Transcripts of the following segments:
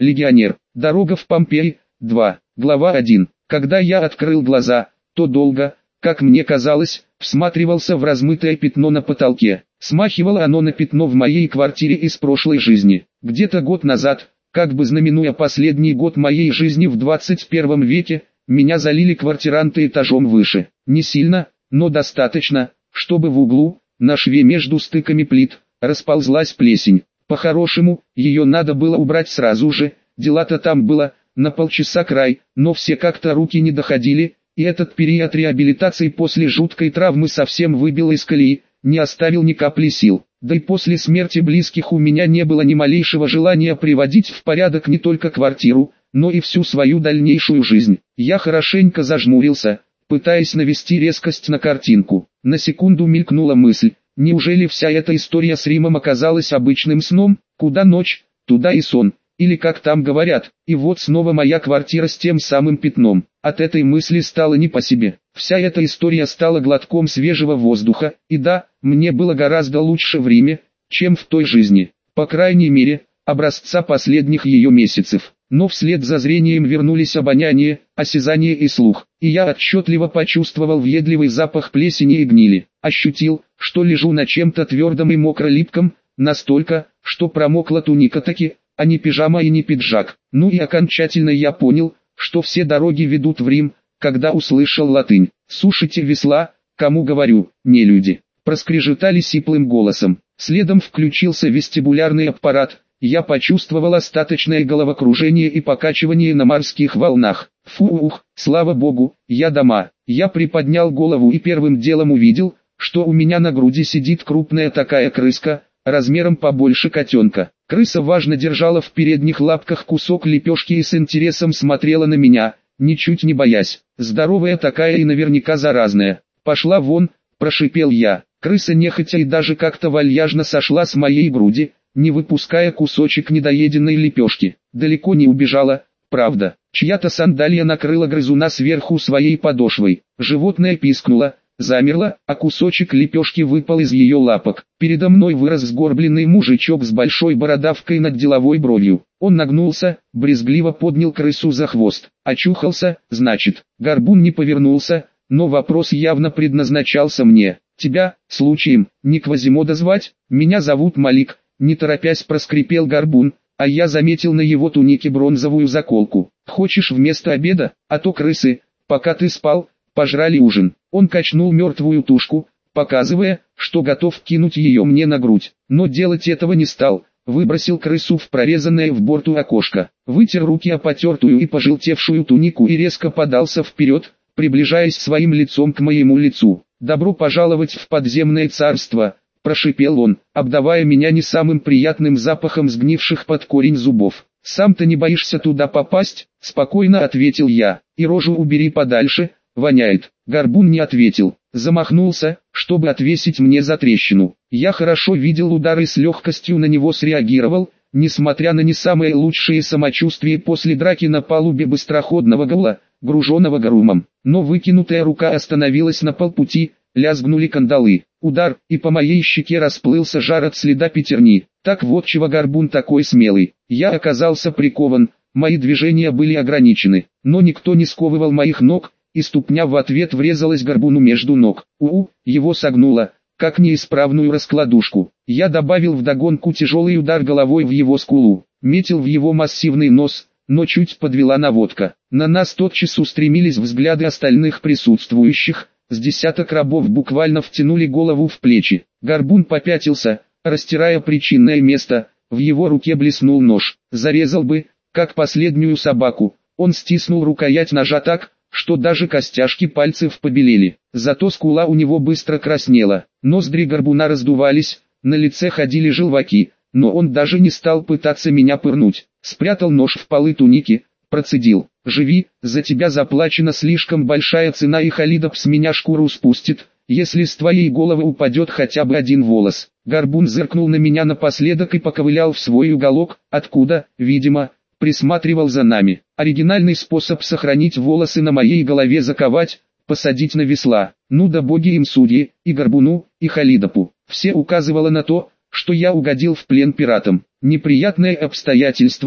Легионер. Дорога в Помпеи. 2. Глава 1. Когда я открыл глаза, то долго, как мне казалось, всматривался в размытое пятно на потолке. Смахивало оно на пятно в моей квартире из прошлой жизни. Где-то год назад, как бы знаменуя последний год моей жизни в 21 веке, меня залили квартиранты этажом выше. Не сильно, но достаточно, чтобы в углу, на шве между стыками плит, расползлась плесень. По-хорошему, ее надо было убрать сразу же, дела-то там было, на полчаса край, но все как-то руки не доходили, и этот период реабилитации после жуткой травмы совсем выбил из колеи, не оставил ни капли сил. Да и после смерти близких у меня не было ни малейшего желания приводить в порядок не только квартиру, но и всю свою дальнейшую жизнь. Я хорошенько зажмурился, пытаясь навести резкость на картинку. На секунду мелькнула мысль, неужели вся эта история с Римом оказалась обычным сном? Куда ночь, туда и сон. Или как там говорят, и вот снова моя квартира с тем самым пятном. От этой мысли стало не по себе. Вся эта история стала глотком свежего воздуха, и да, мне было гораздо лучше в Риме, чем в той жизни. По крайней мере, образца последних ее месяцев. Но вслед за зрением вернулись обоняние, осязание и слух, и я отчетливо почувствовал въедливый запах плесени и гнили. Ощутил, что лежу на чем-то твердом и мокро-липком, настолько, что промокла туника таки, а не пижама и не пиджак. Ну и окончательно я понял, что все дороги ведут в Рим, когда услышал латынь. «Сушите весла, кому говорю, не люди», проскрежетали сиплым голосом. Следом включился вестибулярный аппарат, я почувствовал остаточное головокружение и покачивание на морских волнах. Фух, слава богу, я дома. Я приподнял голову и первым делом увидел, что у меня на груди сидит крупная такая крыска, размером побольше котенка. Крыса важно держала в передних лапках кусок лепешки и с интересом смотрела на меня, ничуть не боясь. Здоровая такая и наверняка заразная. «Пошла вон», прошипел я. Крыса нехотя и даже как-то вальяжно сошла с моей груди, не выпуская кусочек недоеденной лепешки. Далеко не убежала, правда. Чья-то сандалия накрыла грызуна сверху своей подошвой. Животное пискнуло, замерло, а кусочек лепешки выпал из ее лапок. Передо мной вырос сгорбленный мужичок с большой бородавкой над деловой бровью. Он нагнулся, брезгливо поднял крысу за хвост. Очухался, значит. Горбун не повернулся, но вопрос явно предназначался мне. «Тебя, случаем, не Квазимода звать? Меня зовут Малик», не торопясь проскрипел Горбун, а я заметил на его тунике бронзовую заколку. «Хочешь вместо обеда, а то крысы, пока ты спал, пожрали ужин». Он качнул мертвую тушку, показывая, что готов кинуть ее мне на грудь, но делать этого не стал. Выбросил крысу в прорезанное в борту окошко, вытер руки о потертую и пожелтевшую тунику и резко подался вперед, приближаясь своим лицом к моему лицу. «Добро пожаловать в подземное царство», прошипел он, обдавая меня не самым приятным запахом сгнивших под корень зубов. «Сам-то не боишься туда попасть?» – спокойно ответил я. «И рожу убери подальше, воняет». Горбун не ответил, замахнулся, чтобы отвесить мне затрещину. Я хорошо видел удар и с легкостью на него среагировал, несмотря на не самое лучшее самочувствие после драки на палубе быстроходного гаула, груженного гарумом. Но выкинутая рука остановилась на полпути, лязгнули кандалы. Удар, и по моей щеке расплылся жар от следа пятерни. Так вот чего Горбун такой смелый. Я оказался прикован, мои движения были ограничены, но никто не сковывал моих ног, и ступня в ответ врезалась Горбуну между ног. Его согнуло, как неисправную раскладушку. Я добавил вдогонку тяжелый удар головой в его скулу, метил в его массивный нос, но чуть подвела наводка. На нас тотчас устремились взгляды остальных присутствующих, с десяток рабов буквально втянули голову в плечи. Горбун попятился, растирая причинное место, в его руке блеснул нож. Зарезал бы, как последнюю собаку. Он стиснул рукоять ножа так, что даже костяшки пальцев побелели. Зато скула у него быстро краснела. Ноздри Горбуна раздувались, на лице ходили желваки, но он даже не стал пытаться меня пырнуть. Спрятал нож в полы туники, процедил: «Живи, за тебя заплачена слишком большая цена, и Халидов с меня шкуру спустит, если с твоей головы упадет хотя бы один волос». Горбун зыркнул на меня напоследок и поковылял в свой уголок, откуда, видимо, присматривал за нами. Оригинальный способ сохранить волосы на моей голове: заковать, посадить на весла. Ну да боги им судьи, и Горбуну, и Халидопу. Все указывало на то, что я угодил в плен пиратам. Неприятное обстоятельство,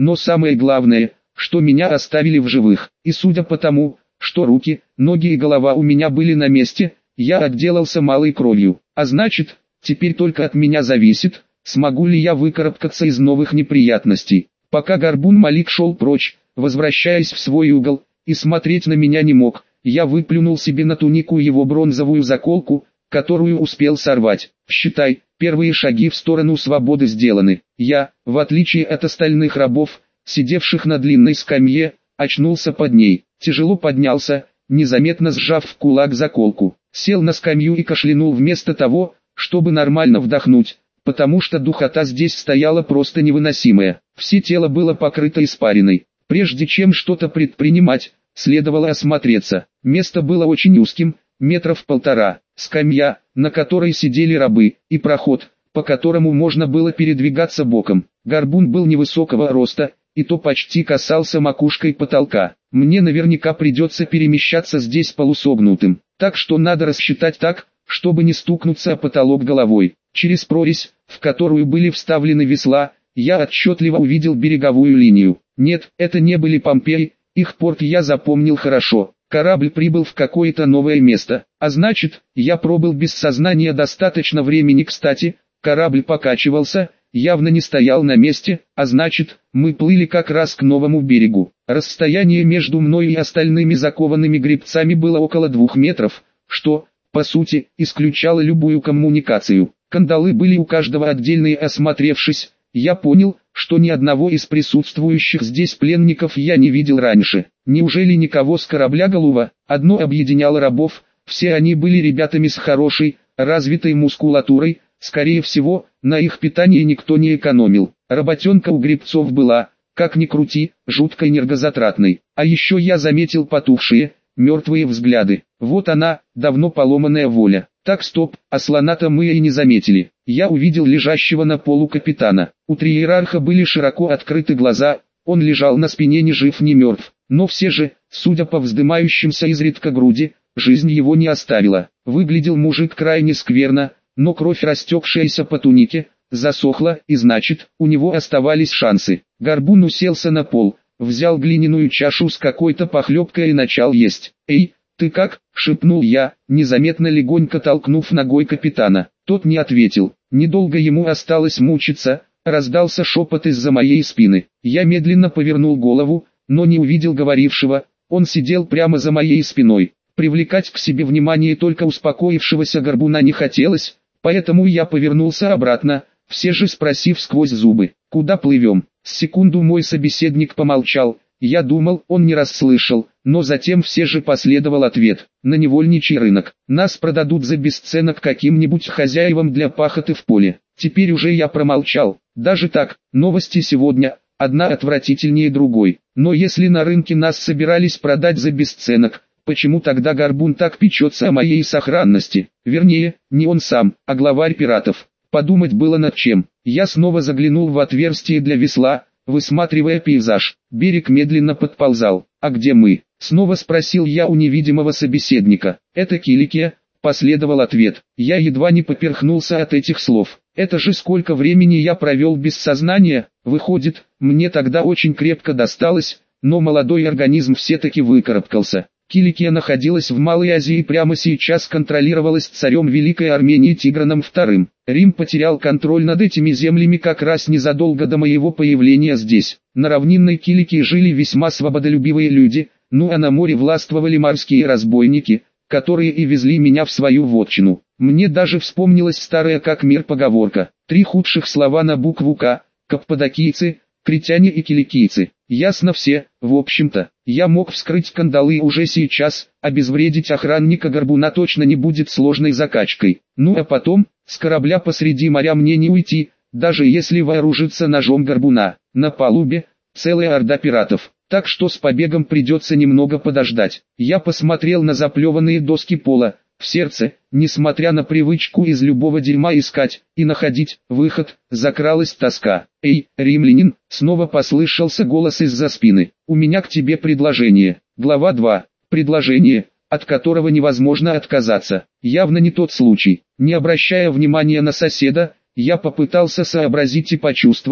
но самое главное, что меня оставили в живых. И судя по тому, что руки, ноги и голова у меня были на месте, я отделался малой кровью. А значит, теперь только от меня зависит, смогу ли я выкарабкаться из новых неприятностей. Пока Горбун Малик шел прочь, возвращаясь в свой угол, и смотреть на меня не мог, я выплюнул себе на тунику его бронзовую заколку, которую успел сорвать. Считай, первые шаги в сторону свободы сделаны. Я, в отличие от остальных рабов, сидевших на длинной скамье, очнулся под ней, тяжело поднялся, незаметно сжав в кулак заколку, сел на скамью и кашлянул вместо того, чтобы нормально вдохнуть, потому что духота здесь стояла просто невыносимая. Все тело было покрыто испариной. Прежде чем что-то предпринимать, следовало осмотреться. Место было очень узким, метров 1,5, скамья, на которой сидели рабы, и проход, по которому можно было передвигаться боком. Горбун был невысокого роста, и то почти касался макушкой потолка. Мне наверняка придется перемещаться здесь полусогнутым, так что надо рассчитать так, чтобы не стукнуться о потолок головой. Через прорезь, в которую были вставлены весла, я отчетливо увидел береговую линию. Нет, это не были Помпеи, их порт я запомнил хорошо. Корабль прибыл в какое-то новое место, а значит, я пробыл без сознания достаточно времени. Кстати, корабль покачивался, явно не стоял на месте, а значит, мы плыли как раз к новому берегу. Расстояние между мной и остальными закованными гребцами было около 2 метров, что, по сути, исключало любую коммуникацию. Кандалы были у каждого отдельные. Осмотревшись, я понял, что ни одного из присутствующих здесь пленников я не видел раньше. Неужели никого с корабля Голува? Одно объединяло рабов, все они были ребятами с хорошей, развитой мускулатурой, скорее всего, на их питание никто не экономил. Работенка у гребцов была, как ни крути, жутко энергозатратной. А еще я заметил потухшие, мертвые взгляды. Вот она, давно поломанная воля. Так, стоп, а слона-то мы и не заметили. Я увидел лежащего на полу капитана. У триерарха были широко открыты глаза, он лежал на спине ни жив ни мертв. Но все же, судя по вздымающимся изредка груди, жизнь его не оставила. Выглядел мужик крайне скверно, но кровь, растекшаяся по тунике, засохла, и значит, у него оставались шансы. Горбун уселся на пол, взял глиняную чашу с какой-то похлебкой и начал есть. «Эй, ты как?» — шепнул я, незаметно легонько толкнув ногой капитана. Тот не ответил. Недолго ему осталось мучиться, раздался шепот из-за моей спины. Я медленно повернул голову, но не увидел говорившего, он сидел прямо за моей спиной. Привлекать к себе внимание только успокоившегося горбуна не хотелось, поэтому я повернулся обратно, все же спросив сквозь зубы: «Куда плывем?» С секунду мой собеседник помолчал, я думал, он не расслышал, но затем все же последовал ответ: «На невольничий рынок. Нас продадут за бесценок каким-нибудь хозяевам для пахоты в поле». Теперь уже я промолчал. Даже так, новости сегодня, одна отвратительнее другой. Но если на рынке нас собирались продать за бесценок, почему тогда Горбун так печется о моей сохранности? Вернее, не он сам, а главарь пиратов. Подумать было над чем. Я снова заглянул в отверстие для весла, высматривая пейзаж. Берег медленно подползал. «А где мы?» — снова спросил я у невидимого собеседника. «Это Киликия», — последовал ответ. Я едва не поперхнулся от этих слов. Это же сколько времени я провел без сознания. Выходит, мне тогда очень крепко досталось, но молодой организм все-таки выкарабкался. Киликия находилась в Малой Азии и прямо сейчас контролировалась царем Великой Армении Тиграном II. Рим потерял контроль над этими землями как раз незадолго до моего появления здесь. На равнинной Киликии жили весьма свободолюбивые люди, ну а на море властвовали морские разбойники, которые и везли меня в свою вотчину. Мне даже вспомнилась старая как мир поговорка: 3 худших слова на букву «К» — каппадокийцы, критяне и киликийцы. Ясно все, в общем-то. Я мог вскрыть кандалы уже сейчас, обезвредить охранника Горбуна точно не будет сложной закачкой. Ну а потом, с корабля посреди моря мне не уйти, даже если вооружиться ножом Горбуна. На палубе целая орда пиратов, так что с побегом придется немного подождать. Я посмотрел на заплеванные доски пола. В сердце, несмотря на привычку из любого дерьма искать и находить выход, закралась тоска. «Эй, римлянин!» — снова послышался голос из-за спины. «У меня к тебе предложение». Глава 2. Предложение, от которого невозможно отказаться. Явно не тот случай. Не обращая внимания на соседа, я попытался сообразить и почувствовать,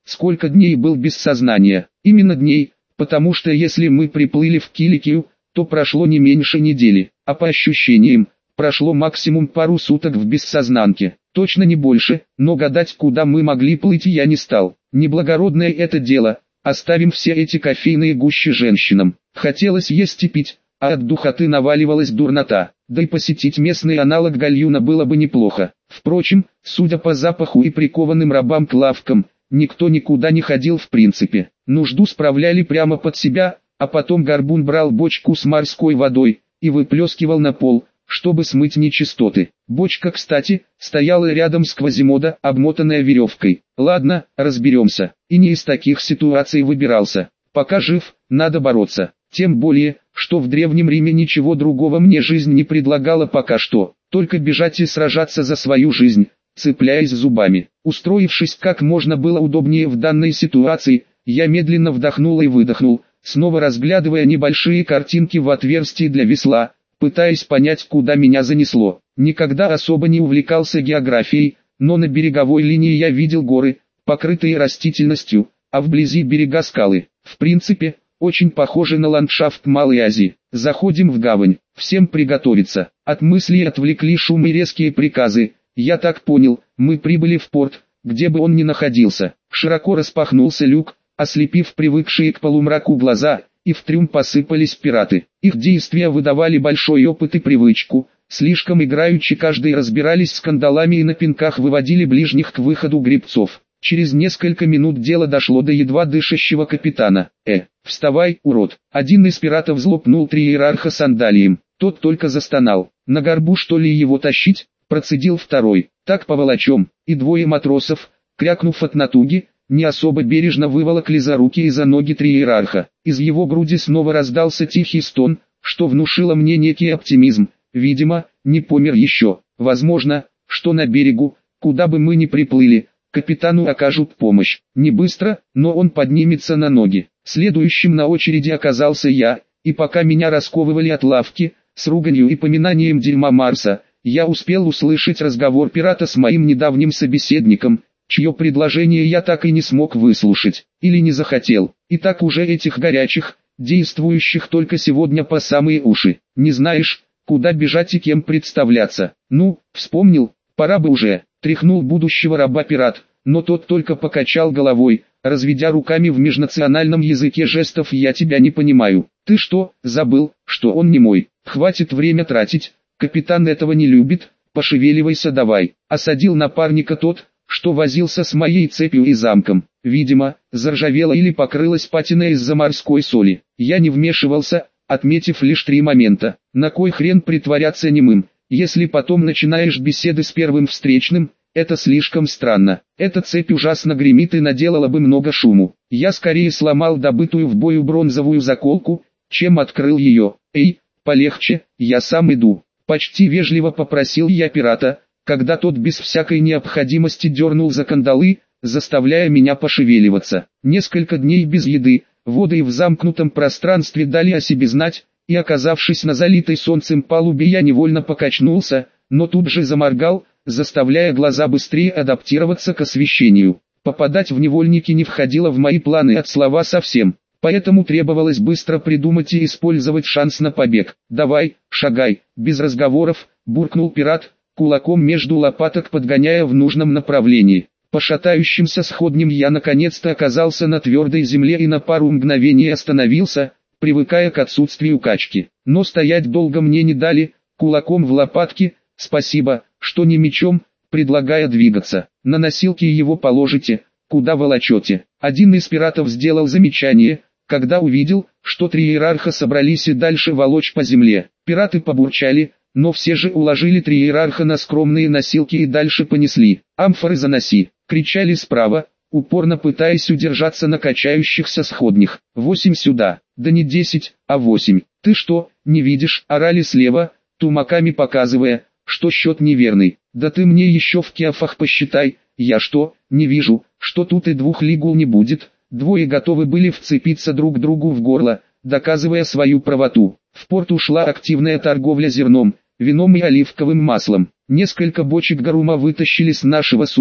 сколько дней был без сознания. Именно дней, потому что если мы приплыли в Киликию, то прошло не меньше недели, а по ощущениям, прошло максимум пару суток в бессознанке. Точно не больше, но гадать, куда мы могли плыть, я не стал. Неблагородное это дело, оставим все эти кофейные гущи женщинам. Хотелось есть и пить, а от духоты наваливалась дурнота. Да и посетить местный аналог гальюна было бы неплохо. Впрочем, судя по запаху и прикованным рабам к лавкам, никто никуда не ходил в принципе. Нужду справляли прямо под себя, а потом горбун брал бочку с морской водой и выплескивал на пол, чтобы смыть нечистоты. Бочка, кстати, стояла рядом с Квазимодо, обмотанная веревкой. Ладно, разберемся. И не из таких ситуаций выбирался. Пока жив, надо бороться. Тем более, что в Древнем Риме ничего другого мне жизнь не предлагала пока что. Только бежать и сражаться за свою жизнь, цепляясь зубами. Устроившись как можно было удобнее в данной ситуации, я медленно вдохнул и выдохнул, снова разглядывая небольшие картинки в отверстии для весла, пытаясь понять, куда меня занесло. Никогда особо не увлекался географией, но на береговой линии я видел горы, покрытые растительностью, а вблизи берега скалы. В принципе, очень похоже на ландшафт Малой Азии. Заходим в гавань, всем приготовиться. От мыслей отвлекли шум и резкие приказы. Я так понял, мы прибыли в порт, где бы он ни находился. Широко распахнулся люк, ослепив привыкшие к полумраку глаза, и в трюм посыпались пираты. Их действия выдавали большой опыт и привычку. Слишком играючи каждый разбирались с кандалами и на пинках выводили ближних к выходу гребцов. Через несколько минут дело дошло до едва дышащего капитана. Вставай, урод!» Один из пиратов злопнул триерарха сандалием. Тот только застонал. «На горбу что ли его тащить?» Процедил второй. «Так поволочем». И двое матросов, крякнув от натуги, не особо бережно выволокли за руки и за ноги триерарха. Из его груди снова раздался тихий стон, что внушило мне некий оптимизм. Видимо, не помер еще. Возможно, что на берегу, куда бы мы ни приплыли, капитану окажут помощь. Не быстро, но он поднимется на ноги. Следующим на очереди оказался я, и пока меня расковывали от лавки, с руганью и поминанием дерьма Марса, я успел услышать разговор пирата с моим недавним собеседником, чье предложение я так и не смог выслушать, или не захотел. И так уже этих горячих, действующих только сегодня по самые уши. Не знаешь, куда бежать и кем представляться. Ну, вспомнил, пора бы уже. Тряхнул будущего раба пират, но тот только покачал головой, разведя руками в межнациональном языке жестов: «Я тебя не понимаю. Ты что, забыл, что он не мой? Хватит время тратить, капитан этого не любит, пошевеливайся давай». Осадил напарника тот, что возился с моей цепью и замком. Видимо, заржавела или покрылась патина из-за морской соли. Я не вмешивался, отметив лишь 3 момента. На кой хрен притворяться немым? Если потом начинаешь беседы с первым встречным, это слишком странно. Эта цепь ужасно гремит и наделала бы много шуму. Я скорее сломал добытую в бою бронзовую заколку, чем открыл ее. «Эй, полегче, я сам иду». Почти вежливо попросил я пирата, когда тот без всякой необходимости дернул за кандалы, заставляя меня пошевеливаться. Несколько дней без еды, воды и в замкнутом пространстве дали о себе знать, и оказавшись на залитой солнцем палубе, я невольно покачнулся, но тут же заморгал, заставляя глаза быстрее адаптироваться к освещению. Попадать в невольники не входило в мои планы от слова совсем, поэтому требовалось быстро придумать и использовать шанс на побег. «Давай, шагай», без разговоров, буркнул пират, кулаком между лопаток подгоняя в нужном направлении. По шатающимся сходням я наконец-то оказался на твердой земле и на пару мгновений остановился, привыкая к отсутствию качки. Но стоять долго мне не дали, кулаком в лопатки, спасибо, что не мечом, предлагая двигаться. На носилки его положите, куда волочете. Один из пиратов сделал замечание, когда увидел, что 3 иерарха собрались и дальше волочь по земле. Пираты побурчали, но все же уложили 3 иерарха на скромные носилки и дальше понесли. «Амфоры заноси!» — кричали справа, упорно пытаясь удержаться на качающихся сходнях. 8 сюда, да не 10, а 8. «Ты что, не видишь?» — орали слева, тумаками показывая, что счет неверный. «Да ты мне еще в кеофах посчитай». «Я что, не вижу, что тут и 2 лигул не будет?» Двое готовы были вцепиться друг другу в горло, доказывая свою правоту. В порт ушла активная торговля зерном, вином и оливковым маслом. Несколько бочек гарума вытащили с нашего судна,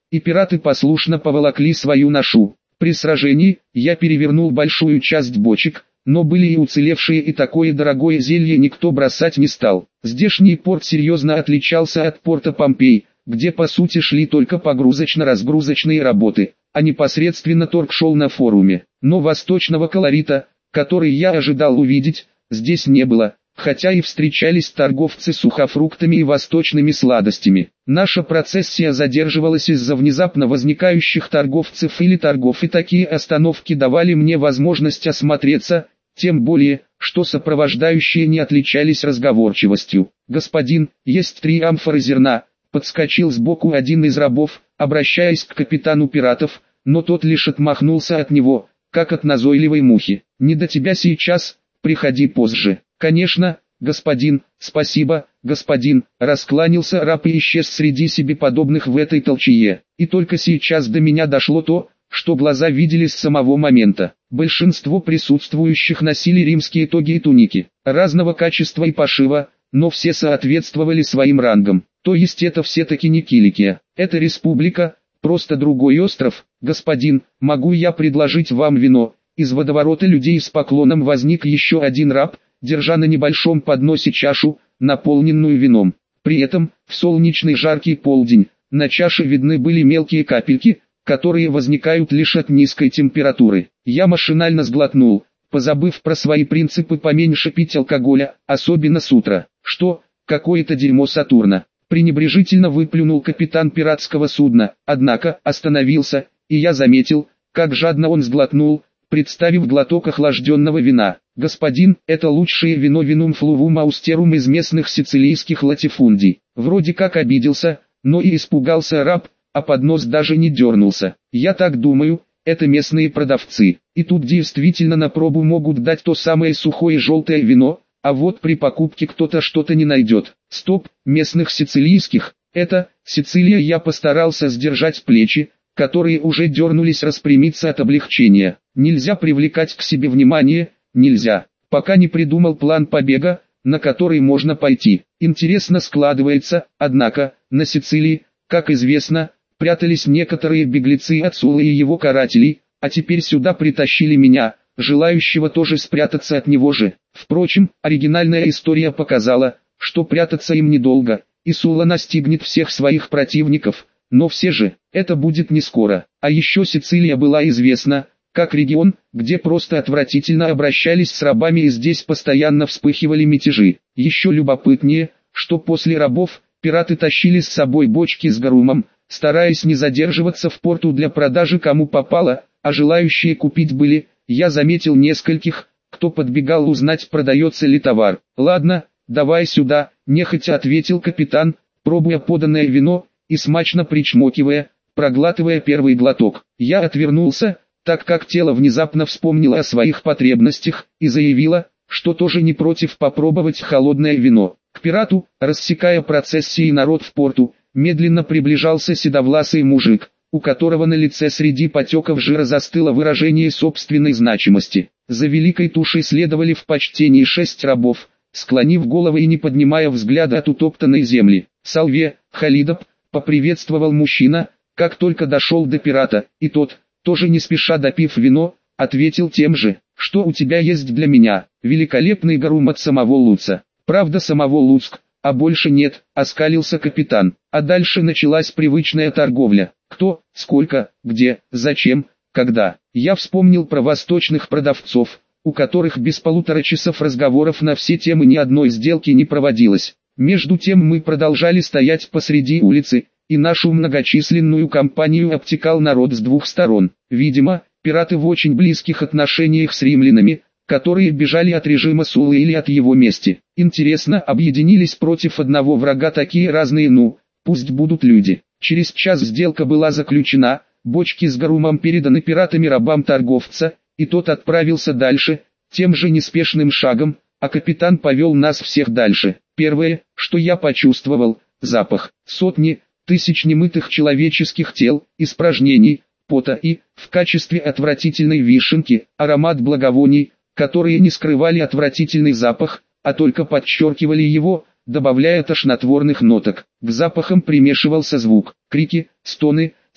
и пираты послушно поволокли свою ношу. При сражении я перевернул большую часть бочек, но были и уцелевшие, и такое дорогое зелье никто бросать не стал. Здешний порт серьезно отличался от порта Помпей, где по сути шли только погрузочно-разгрузочные работы, а непосредственно торг шел на форуме. Но восточного колорита, который я ожидал увидеть, здесь не было, хотя и встречались торговцы сухофруктами и восточными сладостями. Наша процессия задерживалась из-за внезапно возникающих торговцев или торгов, и такие остановки давали мне возможность осмотреться, тем более, что сопровождающие не отличались разговорчивостью. «Господин, есть 3 амфоры зерна», — подскочил сбоку один из рабов, обращаясь к капитану пиратов, но тот лишь отмахнулся от него, как от назойливой мухи. «Не до тебя сейчас, приходи позже». «Конечно, господин, спасибо, господин», — раскланялся раб и исчез среди себе подобных в этой толчее. И только сейчас до меня дошло то, что глаза видели с самого момента. Большинство присутствующих носили римские тоги и туники, разного качества и пошива, но все соответствовали своим рангам. То есть это все-таки не Киликия, это республика, просто другой остров. «Господин, могу я предложить вам вино?» Из водоворота людей с поклоном возник еще один раб, держа на небольшом подносе чашу, наполненную вином. При этом, в солнечный жаркий полдень, на чаше видны были мелкие капельки, которые возникают лишь от низкой температуры. Я машинально сглотнул, позабыв про свои принципы поменьше пить алкоголя, особенно с утра. «Что, какое-то дерьмо Сатурна!» Пренебрежительно выплюнул капитан пиратского судна, однако остановился, и я заметил, как жадно он сглотнул, представив глоток охлажденного вина. «Господин, это лучшее вино винум флувум аустерум из местных сицилийских латифундий». Вроде как обиделся, но и испугался раб, а поднос даже не дернулся. «Я так думаю, это местные продавцы, и тут действительно на пробу могут дать то самое сухое желтое вино, а вот при покупке кто-то что-то не найдет». «Стоп, местных сицилийских, это, Сицилия». Я постарался сдержать плечи, которые уже дернулись распрямиться от облегчения. Нельзя привлекать к себе внимание, нельзя, пока не придумал план побега, на который можно пойти. Интересно складывается, однако, на Сицилии, как известно, прятались некоторые беглецы от Сулы и его карателей, а теперь сюда притащили меня, желающего тоже спрятаться от него же. Впрочем, оригинальная история показала, что прятаться им недолго, и Сула настигнет всех своих противников. Но все же, это будет не скоро. А еще Сицилия была известна, как регион, где просто отвратительно обращались с рабами, и здесь постоянно вспыхивали мятежи. Еще любопытнее, что после рабов, пираты тащили с собой бочки с гарумом, стараясь не задерживаться в порту для продажи кому попало, а желающие купить были, я заметил нескольких, кто подбегал узнать, продается ли товар. «Ладно, давай сюда», — нехотя ответил капитан, пробуя поданное вино, и смачно причмокивая, проглатывая первый глоток. Я отвернулся, так как тело внезапно вспомнило о своих потребностях, и заявило, что тоже не против попробовать холодное вино. К пирату, рассекая процессии народ в порту, медленно приближался седовласый мужик, у которого на лице среди потеков жира застыло выражение собственной значимости. За великой тушей следовали в почтении 6 рабов, склонив головы и не поднимая взгляда от утоптанной земли. «Салве, Халидоп», — поприветствовал мужчина, как только дошел до пирата, и тот, тоже не спеша допив вино, ответил тем же. «Что у тебя есть для меня?» «Великолепный гарум от самого Луца». «Правда, самого Луцк, а больше нет», — оскалился капитан. А дальше началась привычная торговля. Кто, сколько, где, зачем, когда. Я вспомнил про восточных продавцов, у которых без 1,5 часа разговоров на все темы ни одной сделки не проводилось. Между тем мы продолжали стоять посреди улицы, и нашу многочисленную компанию обтекал народ с 2 сторон. Видимо, пираты в очень близких отношениях с римлянами, которые бежали от режима Сулы или от его мести. Интересно, объединились против одного врага такие разные, пусть будут люди. Через час сделка была заключена, бочки с гарумом переданы пиратами рабам торговца, и тот отправился дальше, тем же неспешным шагом, а капитан повел нас всех дальше. Первое, что я почувствовал, запах сотни, тысяч немытых человеческих тел, испражнений, пота и, в качестве отвратительной вишенки, аромат благовоний, которые не скрывали отвратительный запах, а только подчеркивали его, добавляя тошнотворных ноток. К запахам примешивался звук, крики, стоны,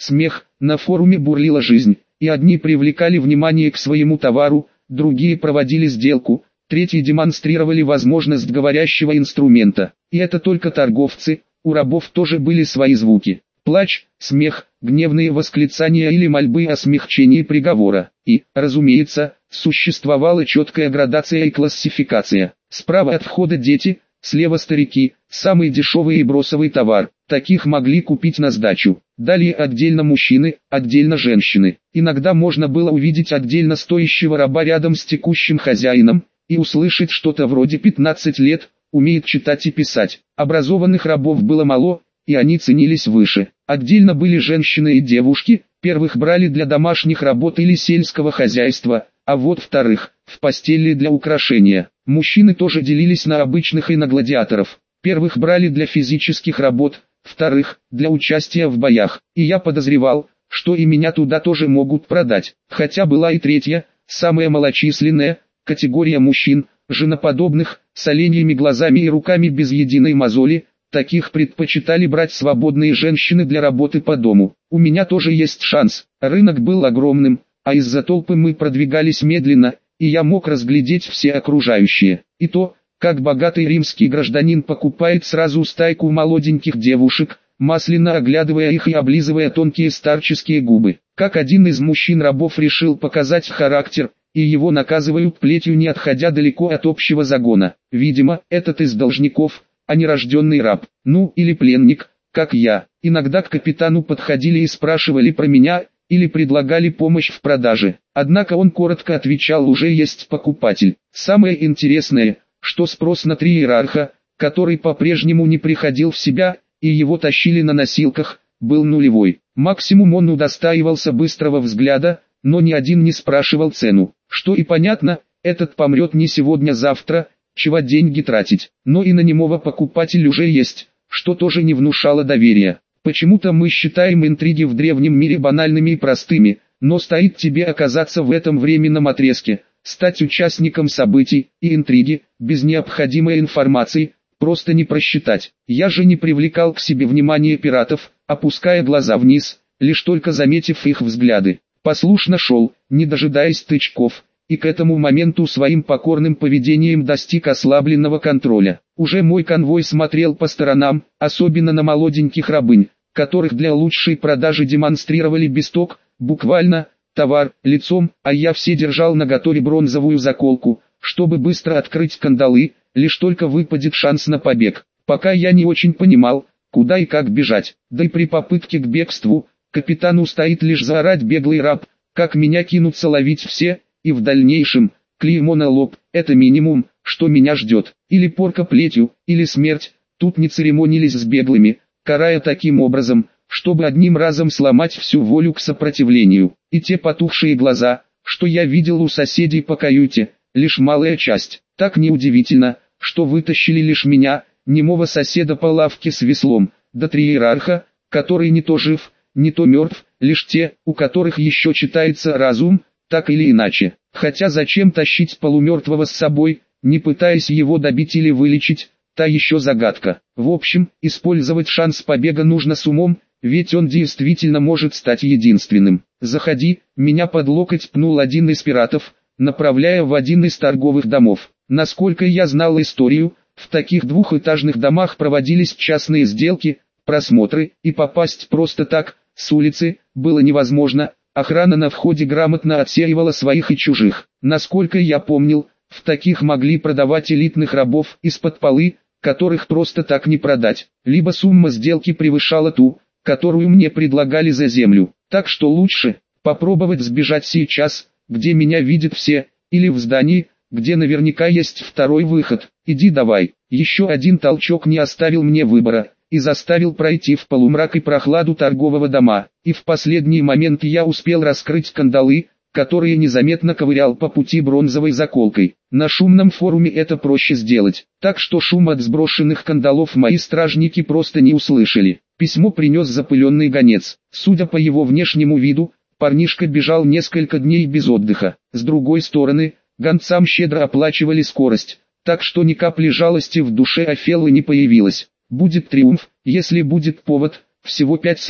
смех, на форуме бурлила жизнь, и одни привлекали внимание к своему товару, другие проводили сделку, третьи демонстрировали возможность говорящего инструмента. И это только торговцы, у рабов тоже были свои звуки. Плач, смех, гневные восклицания или мольбы о смягчении приговора. И, разумеется, существовала четкая градация и классификация. Справа от входа дети, слева старики, самый дешевый и бросовый товар. Таких могли купить на сдачу. Далее отдельно мужчины, отдельно женщины. Иногда можно было увидеть отдельно стоящего раба рядом с текущим хозяином, и услышать что-то вроде 15 лет, умеет читать и писать. Образованных рабов было мало, и они ценились выше. Отдельно были женщины и девушки, первых брали для домашних работ или сельского хозяйства, а вот вторых, в постели для украшения. Мужчины тоже делились на обычных и на гладиаторов. Первых брали для физических работ, вторых, для участия в боях. И я подозревал, что и меня туда тоже могут продать. Хотя была и третья, самая малочисленная, категория мужчин, женоподобных, с оленьими глазами и руками без единой мозоли. Таких предпочитали брать свободные женщины для работы по дому. У меня тоже есть шанс. Рынок был огромным, а из-за толпы мы продвигались медленно, и я мог разглядеть все окружающие. И то, как богатый римский гражданин покупает сразу стайку молоденьких девушек, масляно оглядывая их и облизывая тонкие старческие губы. Как один из мужчин-рабов решил показать характер, и его наказывают плетью, не отходя далеко от общего загона. Видимо, этот из должников, а не рожденный раб, ну или пленник, как я. Иногда к капитану подходили и спрашивали про меня, или предлагали помощь в продаже. Однако он коротко отвечал: уже есть покупатель. Самое интересное, что спрос на триерарха, который по-прежнему не приходил в себя, и его тащили на носилках, был нулевой. Максимум он удостаивался быстрого взгляда, но ни один не спрашивал цену. Что и понятно, этот помрет не сегодня-завтра, чего деньги тратить. Но и на немого покупатель уже есть, что тоже не внушало доверия. Почему-то мы считаем интриги в древнем мире банальными и простыми, но стоит тебе оказаться в этом временном отрезке, стать участником событий и интриги, без необходимой информации, просто не просчитать. Я же не привлекал к себе внимание пиратов, опуская глаза вниз, лишь только заметив их взгляды. Послушно шел, не дожидаясь тычков, и к этому моменту своим покорным поведением достиг ослабленного контроля. Уже мой конвой смотрел по сторонам, особенно на молоденьких рабынь, которых для лучшей продажи демонстрировали бесток, буквально, товар, лицом, а я все держал наготове бронзовую заколку, чтобы быстро открыть кандалы, лишь только выпадет шанс на побег. Пока я не очень понимал, куда и как бежать, да и при попытке к бегству, капитану стоит лишь заорать беглый раб, как меня кинутся ловить все, и в дальнейшем, клеймо на лоб, это минимум, что меня ждет, или порка плетью, или смерть. Тут не церемонились с беглыми, карая таким образом, чтобы одним разом сломать всю волю к сопротивлению. И те потухшие глаза, что я видел у соседей по каюте, лишь малая часть. Так неудивительно, что вытащили лишь меня, немого соседа по лавке с веслом, до триерарха, который не то жив, не то мертв, лишь те, у которых еще читается разум, так или иначе. Хотя зачем тащить полумертвого с собой, не пытаясь его добить или вылечить, та еще загадка. В общем, использовать шанс побега нужно с умом, ведь он действительно может стать единственным. «Заходи», меня под локоть пнул один из пиратов, направляя в один из торговых домов. Насколько я знал историю, в таких двухэтажных домах проводились частные сделки, просмотры, и попасть просто так, с улицы, было невозможно. Охрана на входе грамотно отсеивала своих и чужих. Насколько я помнил, в таких могли продавать элитных рабов из-под полы, которых просто так не продать. Либо сумма сделки превышала ту, которую мне предлагали за землю. Так что лучше попробовать сбежать сейчас, где меня видят все, или в здании, где наверняка есть второй выход. Иди давай. Еще один толчок не оставил мне выбора и заставил пройти в полумрак и прохладу торгового дома. И в последний момент я успел раскрыть кандалы, которые незаметно ковырял по пути бронзовой заколкой. На шумном форуме это проще сделать, так что шум от сброшенных кандалов мои стражники просто не услышали. Письмо принес запыленный гонец. Судя по его внешнему виду, парнишка бежал несколько дней без отдыха. С другой стороны, гонцам щедро оплачивали скорость, так что ни капли жалости в душе Офеллы не появилось. Будет триумф, если будет повод, всего 5 слов.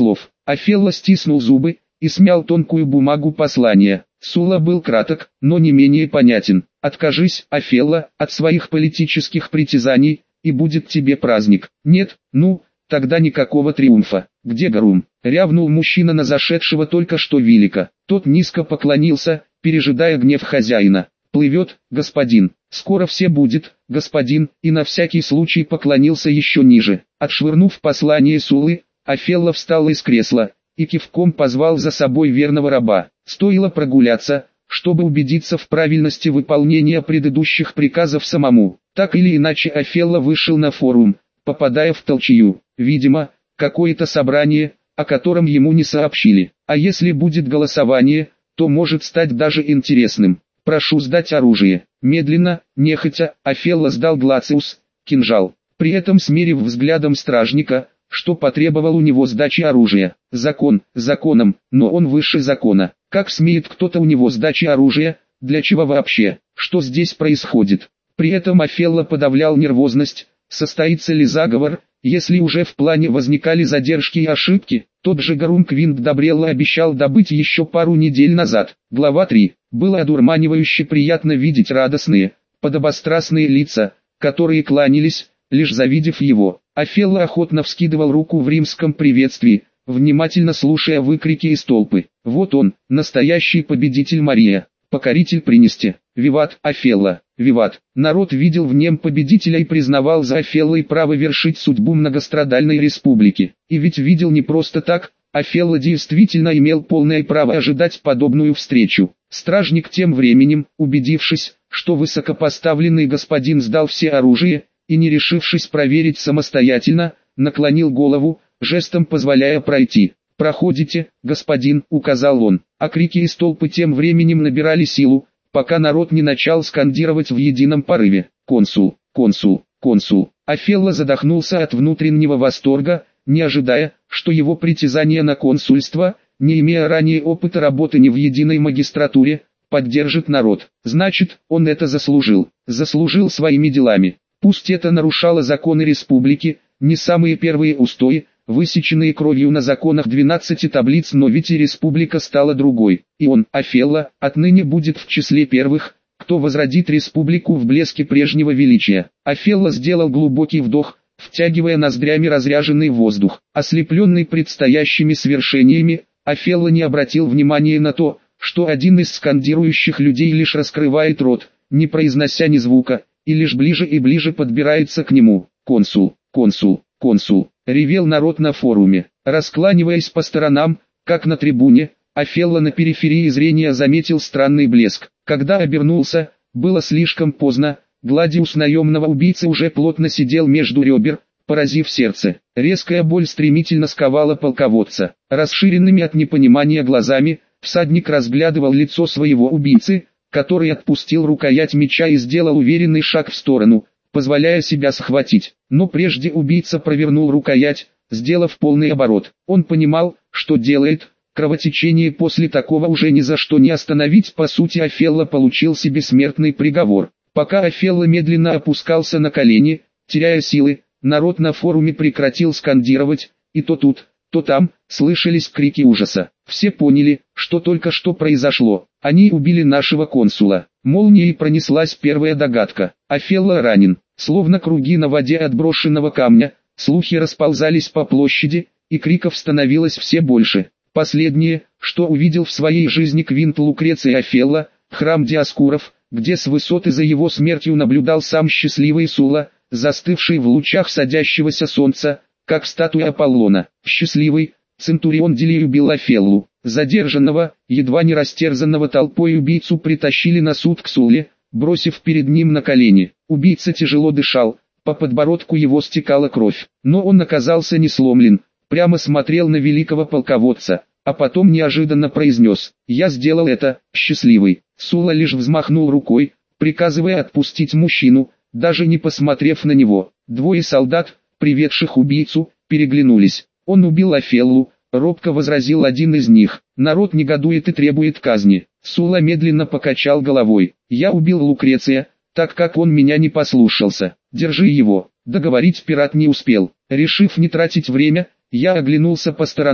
Офелло стиснул зубы и смял тонкую бумагу послания. Сула был краток, но не менее понятен. «Откажись, Офелло, от своих политических притязаний, и будет тебе праздник». «Нет, ну, тогда никакого триумфа. Где Гарум?» — рявнул мужчина на зашедшего только что Вилика. Тот низко поклонился, пережидая гнев хозяина. «Плывет, господин. Скоро все будет, господин», и на всякий случай поклонился еще ниже. Отшвырнув послание Сулы, Офелло встал из кресла и кивком позвал за собой верного раба. Стоило прогуляться, чтобы убедиться в правильности выполнения предыдущих приказов самому. Так или иначе Офелло вышел на форум, попадая в толчью. Видимо, какое-то собрание, о котором ему не сообщили. А если будет голосование, то может стать даже интересным. «Прошу сдать оружие». Медленно, нехотя, Офелло сдал Глациус, кинжал. При этом смерив взглядом стражника, что потребовал у него сдачи оружия. Закон, законом, но он выше закона. Как смеет кто-то у него сдачи оружия, для чего вообще, что здесь происходит? При этом Офелло подавлял нервозность, состоится ли заговор, если уже в плане возникали задержки и ошибки. Тот же Гарум Квинт Добрелло обещал добыть еще пару недель назад. Глава 3. Было одурманивающе приятно видеть радостные, подобострастные лица, которые кланялись, лишь завидев его. Офелло охотно вскидывал руку в римском приветствии, внимательно слушая выкрики из толпы. Вот он, настоящий победитель Мария, покоритель принести. Виват, Офелло, виват. Народ видел в нем победителя и признавал за Офеллой право вершить судьбу многострадальной республики. И ведь видел не просто так, Офелло действительно имел полное право ожидать подобную встречу. Стражник тем временем, убедившись, что высокопоставленный господин сдал все оружие, и не решившись проверить самостоятельно, наклонил голову, жестом позволяя пройти. «Проходите, господин», — указал он, а крики из толпы тем временем набирали силу, пока народ не начал скандировать в едином порыве: «Консул, консул, консул». Офелло задохнулся от внутреннего восторга, не ожидая, что его притязание на консульство, не имея ранее опыта работы ни в единой магистратуре, поддержит народ. Значит, он это заслужил. Заслужил своими делами. Пусть это нарушало законы республики, не самые первые устои, высеченные кровью на законах 12 таблиц, но ведь и республика стала другой. И он, Офелло, отныне будет в числе первых, кто возродит республику в блеске прежнего величия. Офелло сделал глубокий вдох, втягивая ноздрями разряженный воздух. Ослепленный предстоящими свершениями, Офелло не обратил внимания на то, что один из скандирующих людей лишь раскрывает рот, не произнося ни звука, и лишь ближе и ближе подбирается к нему. «Консул, консул, консул», — ревел народ на форуме. Раскланиваясь по сторонам, как на трибуне, Офелло на периферии зрения заметил странный блеск. Когда обернулся, было слишком поздно, гладиус наемного убийцы уже плотно сидел между ребер, поразив сердце. Резкая боль стремительно сковала полководца. Расширенными от непонимания глазами, всадник разглядывал лицо своего убийцы, который отпустил рукоять меча и сделал уверенный шаг в сторону, позволяя себя схватить. Но прежде убийца провернул рукоять, сделав полный оборот. Он понимал, что делает. Кровотечение после такого уже ни за что не остановить. По сути, Офелло получил себе смертный приговор. Пока Офелло медленно опускался на колени, теряя силы, народ на форуме прекратил скандировать, и то тут, то там, слышались крики ужаса. Все поняли, что только что произошло. Они убили нашего консула. Молнией пронеслась первая догадка. Офелло ранен. Словно круги на воде от брошенного камня, слухи расползались по площади, и криков становилось все больше. Последнее, что увидел в своей жизни Квинт Лукреций Офелло, храм Диоскуров, где с высоты за его смертью наблюдал сам счастливый Сула, застывший в лучах садящегося солнца, как статуя Аполлона. Счастливый, центурион Дилий убил Офеллу. Задержанного, едва не растерзанного толпой убийцу притащили на суд к Сулле, бросив перед ним на колени. Убийца тяжело дышал, по подбородку его стекала кровь, но он оказался не сломлен, прямо смотрел на великого полководца, а потом неожиданно произнес: «Я сделал это, счастливый». Сулла лишь взмахнул рукой, приказывая отпустить мужчину, даже не посмотрев на него. Двое солдат, приведших убийцу, переглянулись. «Он убил Офеллу», — робко возразил один из них. «Народ негодует и требует казни». Сулла медленно покачал головой. «Я убил Лукреция, так как он меня не послушался. Держи его». Договорить пират не успел. Решив не тратить время, я оглянулся по сторонам,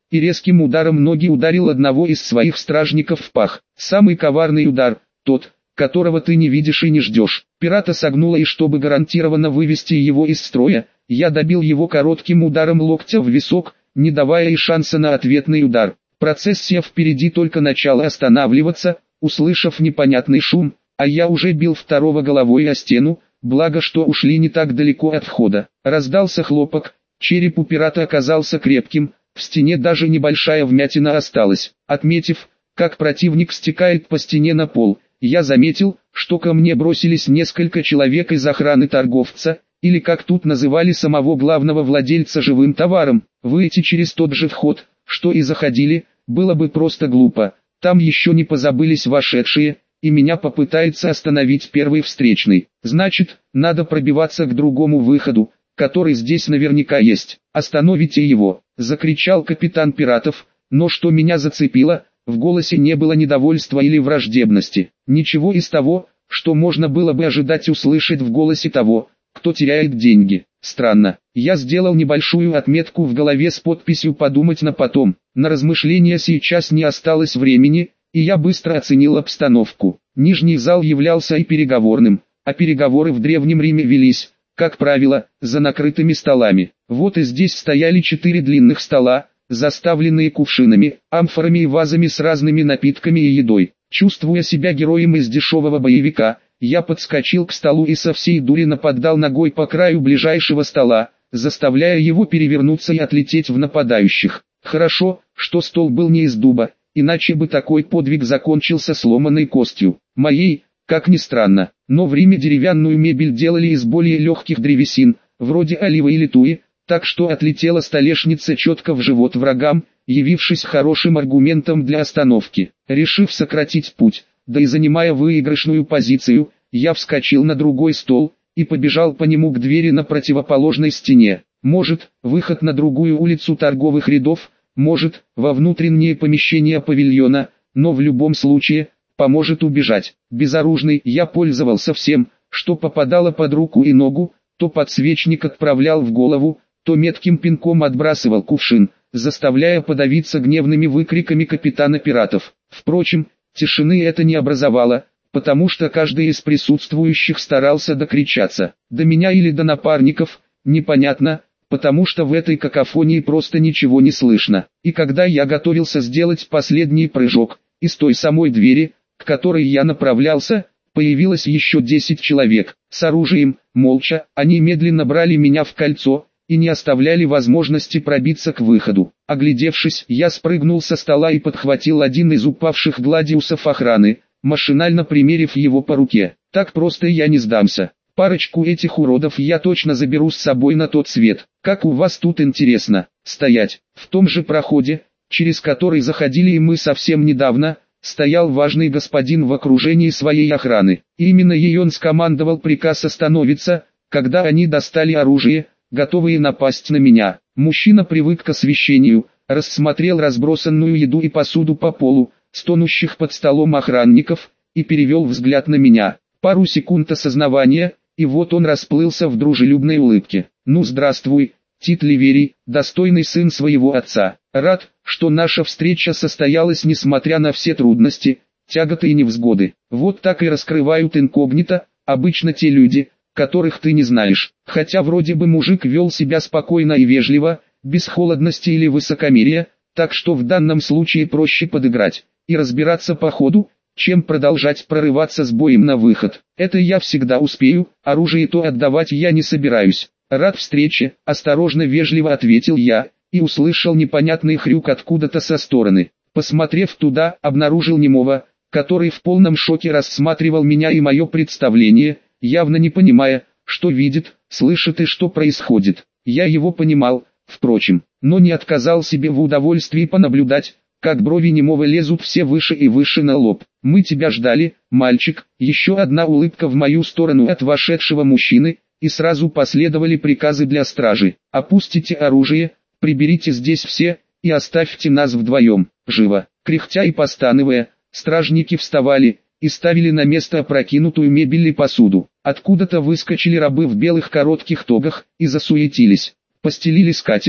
и резким ударом ноги ударил одного из своих стражников в пах. Самый коварный удар, тот, которого ты не видишь и не ждешь. Пирата согнуло, и чтобы гарантированно вывести его из строя, я добил его коротким ударом локтя в висок, не давая и шанса на ответный удар. Процессия впереди только начала останавливаться, услышав непонятный шум, а я уже бил второго головой о стену, благо что ушли не так далеко от входа. Раздался хлопок, череп у пирата оказался крепким, в стене даже небольшая вмятина осталась. Отметив, как противник стекает по стене на пол, я заметил, что ко мне бросились несколько человек из охраны торговца, или как тут называли самого главного владельца живым товаром. Выйти через тот же вход, что и заходили, было бы просто глупо. Там еще не позабылись вошедшие, и меня попытается остановить первый встречный. Значит, надо пробиваться к другому выходу, который здесь наверняка есть. «Остановите его!» — закричал капитан пиратов, но что меня зацепило, в голосе не было недовольства или враждебности. Ничего из того, что можно было бы ожидать услышать в голосе того, кто теряет деньги. Странно. Я сделал небольшую отметку в голове с подписью «Подумать на потом». На размышления сейчас не осталось времени, и я быстро оценил обстановку. Нижний зал являлся и переговорным, а переговоры в Древнем Риме велись, как правило, за накрытыми столами. Вот и здесь стояли 4 длинных стола, заставленные кувшинами, амфорами и вазами с разными напитками и едой. Чувствуя себя героем из дешевого боевика, я подскочил к столу и со всей дури нападал ногой по краю ближайшего стола, заставляя его перевернуться и отлететь в нападающих. Хорошо, что стол был не из дуба, иначе бы такой подвиг закончился сломанной костью. Моей, как ни странно, но в Риме деревянную мебель делали из более легких древесин, вроде оливы или туи, так что отлетела столешница четко в живот врагам, явившись хорошим аргументом для остановки. Решив сократить путь, да и занимая выигрышную позицию, я вскочил на другой стол и побежал по нему к двери на противоположной стене. Может, выход на другую улицу торговых рядов, может, во внутреннее помещение павильона, но в любом случае, поможет убежать. Безоружный я пользовался всем, что попадало под руку и ногу, то подсвечник отправлял в голову, то метким пинком отбрасывал кувшин, заставляя подавиться гневными выкриками капитана пиратов. Впрочем, тишины это не образовало, потому что каждый из присутствующих старался докричаться. До меня или до напарников, непонятно, потому что в этой какофонии просто ничего не слышно. И когда я готовился сделать последний прыжок, из той самой двери, к которой я направлялся, появилось еще 10 человек. С оружием, молча, они медленно брали меня в кольцо и не оставляли возможности пробиться к выходу. Оглядевшись, я спрыгнул со стола и подхватил один из упавших гладиусов охраны, машинально примерив его по руке. Так просто я не сдамся. Парочку этих уродов я точно заберу с собой на тот свет. Как у вас тут интересно? Стоять. В том же проходе, через который заходили и мы совсем недавно, стоял важный господин в окружении своей охраны. И именно ей он скомандовал приказ остановиться, когда они достали оружие, готовые напасть на меня. Мужчина привык к освещению, рассмотрел разбросанную еду и посуду по полу, стонущих под столом охранников, и перевел взгляд на меня. Пару секунд осознавания, и вот он расплылся в дружелюбной улыбке. «Ну здравствуй, Тит Ливерий, достойный сын своего отца. Рад, что наша встреча состоялась несмотря на все трудности, тяготы и невзгоды. Вот так и раскрывают инкогнито, обычно те люди, которых ты не знаешь. Хотя вроде бы мужик вел себя спокойно и вежливо, без холодности или высокомерия, так что в данном случае проще подыграть и разбираться по ходу, чем продолжать прорываться с боем на выход. Это я всегда успею, оружие-то отдавать я не собираюсь. Рад встрече, осторожно вежливо ответил я, и услышал непонятный хрюк откуда-то со стороны. Посмотрев туда, обнаружил немого, который в полном шоке рассматривал меня и мое представление, явно не понимая, что видит, слышит и что происходит. Я его понимал, впрочем, но не отказал себе в удовольствии понаблюдать, как брови немого лезут все выше и выше на лоб. «Мы тебя ждали, мальчик», еще одна улыбка в мою сторону от вошедшего мужчины, и сразу последовали приказы для стражи. «Опустите оружие, приберите здесь все, и оставьте нас вдвоем, живо». Кряхтя и постановая, стражники вставали и ставили на место опрокинутую мебель и посуду. Откуда-то выскочили рабы в белых коротких тогах и засуетились. Постелили скатерти,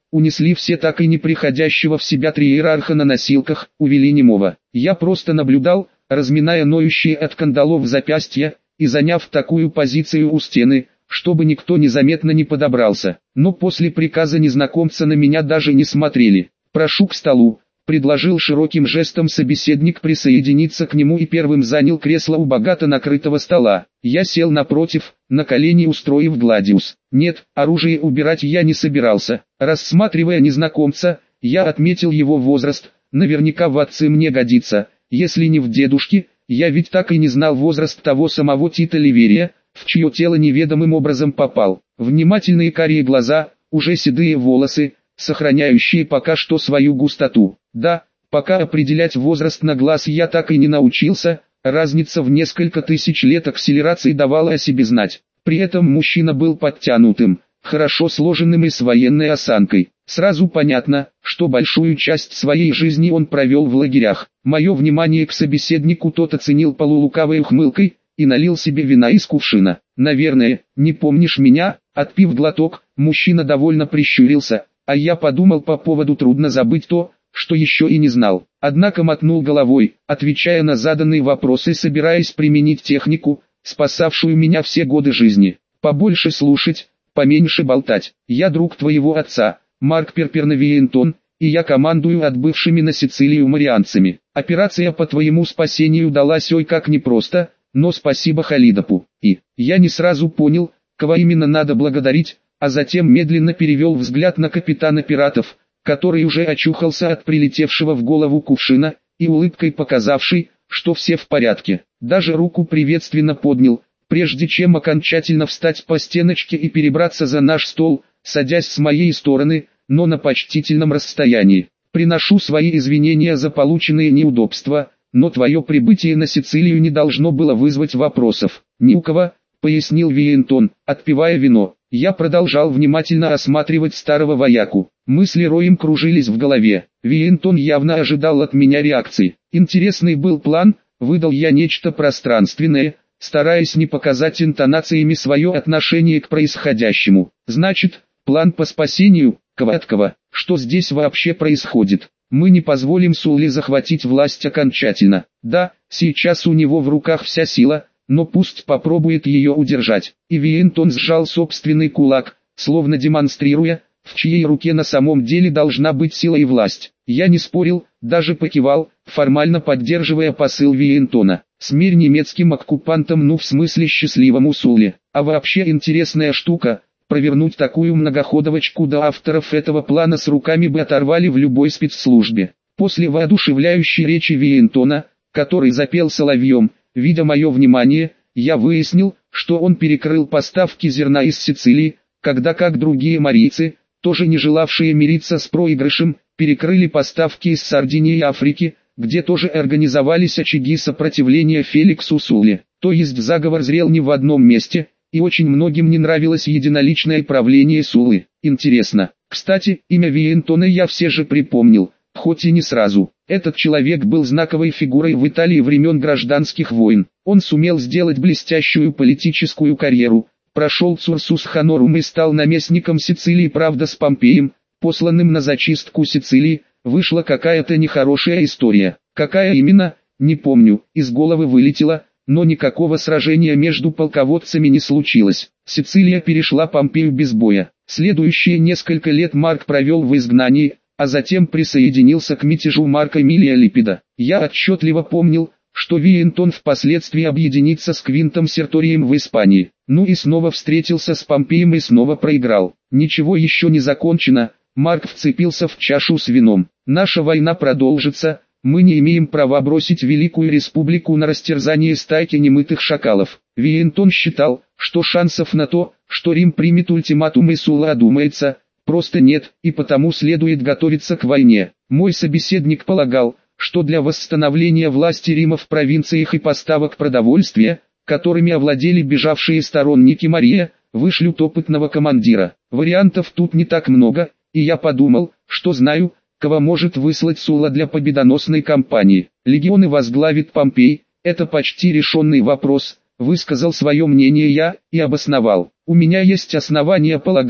унесли все так и не приходящего в себя триерарха на носилках, увели немого. Я просто наблюдал, разминая ноющие от кандалов запястья, и заняв такую позицию у стены, чтобы никто незаметно не подобрался. Но после приказа незнакомца на меня даже не смотрели. «Прошу к столу», — предложил широким жестом собеседник присоединиться к нему и первым занял кресло у богато накрытого стола. Я сел напротив, на колени устроив гладиус. Нет, оружие убирать я не собирался. Рассматривая незнакомца, я отметил его возраст, наверняка в отцы мне годится, если не в дедушке. Я ведь так и не знал возраст того самого Тита Ливерия, в чье тело неведомым образом попал. Внимательные карие глаза, уже седые волосы, сохраняющие пока что свою густоту. Да, пока определять возраст на глаз я так и не научился, разница в несколько тысяч лет акселерации давала о себе знать. При этом мужчина был подтянутым, хорошо сложенным и с военной осанкой. Сразу понятно, что большую часть своей жизни он провел в лагерях. Мое внимание к собеседнику тот оценил полулукавой ухмылкой и налил себе вина из кувшина. «Наверное, не помнишь меня?» Отпив глоток, мужчина довольно прищурился, а я подумал по поводу трудно забыть то, что еще и не знал. Однако мотнул головой, отвечая на заданные вопросы, собираясь применить технику, спасавшую меня все годы жизни. «Побольше слушать, поменьше болтать. Я друг твоего отца, Марк Перперновиентон, и я командую отбывшими на Сицилию марианцами. Операция по твоему спасению далась ой как непросто, но спасибо Халидопу. И я не сразу понял, кого именно надо благодарить, а затем медленно перевел взгляд на капитана пиратов, который уже очухался от прилетевшего в голову кувшина, и улыбкой показавший, что все в порядке. Даже руку приветственно поднял, прежде чем окончательно встать по стеночке и перебраться за наш стол, садясь с моей стороны, но на почтительном расстоянии. «Приношу свои извинения за полученные неудобства, но твое прибытие на Сицилию не должно было вызвать вопросов. Ни у кого», — пояснил Виентон, отпивая вино. Я продолжал внимательно осматривать старого вояку. Мысли роем кружились в голове. Виентон явно ожидал от меня реакции. Интересный был план, выдал я нечто пространственное, стараясь не показать интонациями свое отношение к происходящему. «Значит, план по спасению, Кваткова, что здесь вообще происходит? Мы не позволим Сулли захватить власть окончательно. Да, сейчас у него в руках вся сила, но пусть попробует ее удержать». И Виентон сжал собственный кулак, словно демонстрируя, в чьей руке на самом деле должна быть сила и власть. Я не спорил, даже покивал, формально поддерживая посыл Виентона. Смирь немецким оккупантам, ну в смысле счастливому Сулли. А вообще интересная штука, провернуть такую многоходовочку до авторов этого плана с руками бы оторвали в любой спецслужбе. После воодушевляющей речи Виентона, который запел соловьем, видя мое внимание, я выяснил, что он перекрыл поставки зерна из Сицилии, когда как другие марийцы, тоже не желавшие мириться с проигрышем, перекрыли поставки из Сардинии и Африки, где тоже организовались очаги сопротивления Феликсу Сулли. То есть заговор зрел не в одном месте, и очень многим не нравилось единоличное правление Суллы. Интересно, кстати, имя Виентона я все же припомнил, хоть и не сразу. Этот человек был знаковой фигурой в Италии времен гражданских войн. Он сумел сделать блестящую политическую карьеру, прошел Цурсус Хонорум и стал наместником Сицилии. Правда, с Помпеем, посланным на зачистку Сицилии, вышла какая-то нехорошая история. Какая именно, не помню, из головы вылетела, но никакого сражения между полководцами не случилось. Сицилия перешла Помпею без боя. Следующие несколько лет Марк провел в изгнании, а затем присоединился к мятежу Марка Эмилия Липида. Я отчетливо помнил, что Виентон впоследствии объединится с Квинтом Серторием в Испании. Ну и снова встретился с Помпеем и снова проиграл. Ничего еще не закончено, Марк вцепился в чашу с вином. Наша война продолжится. Мы не имеем права бросить Великую Республику на растерзание стайки немытых шакалов. Виентон считал, что шансов на то, что Рим примет ультиматум и Сулла одумается, просто нет, и потому следует готовиться к войне. Мой собеседник полагал, что для восстановления власти Рима в провинциях и поставок продовольствия, которыми овладели бежавшие сторонники Мария, вышлют опытного командира. Вариантов тут не так много, и я подумал, что знаю, кого может выслать Сулла для победоносной кампании. Легионы возглавит Помпей, это почти решенный вопрос, высказал свое мнение я, и обосновал. У меня есть основания полагать,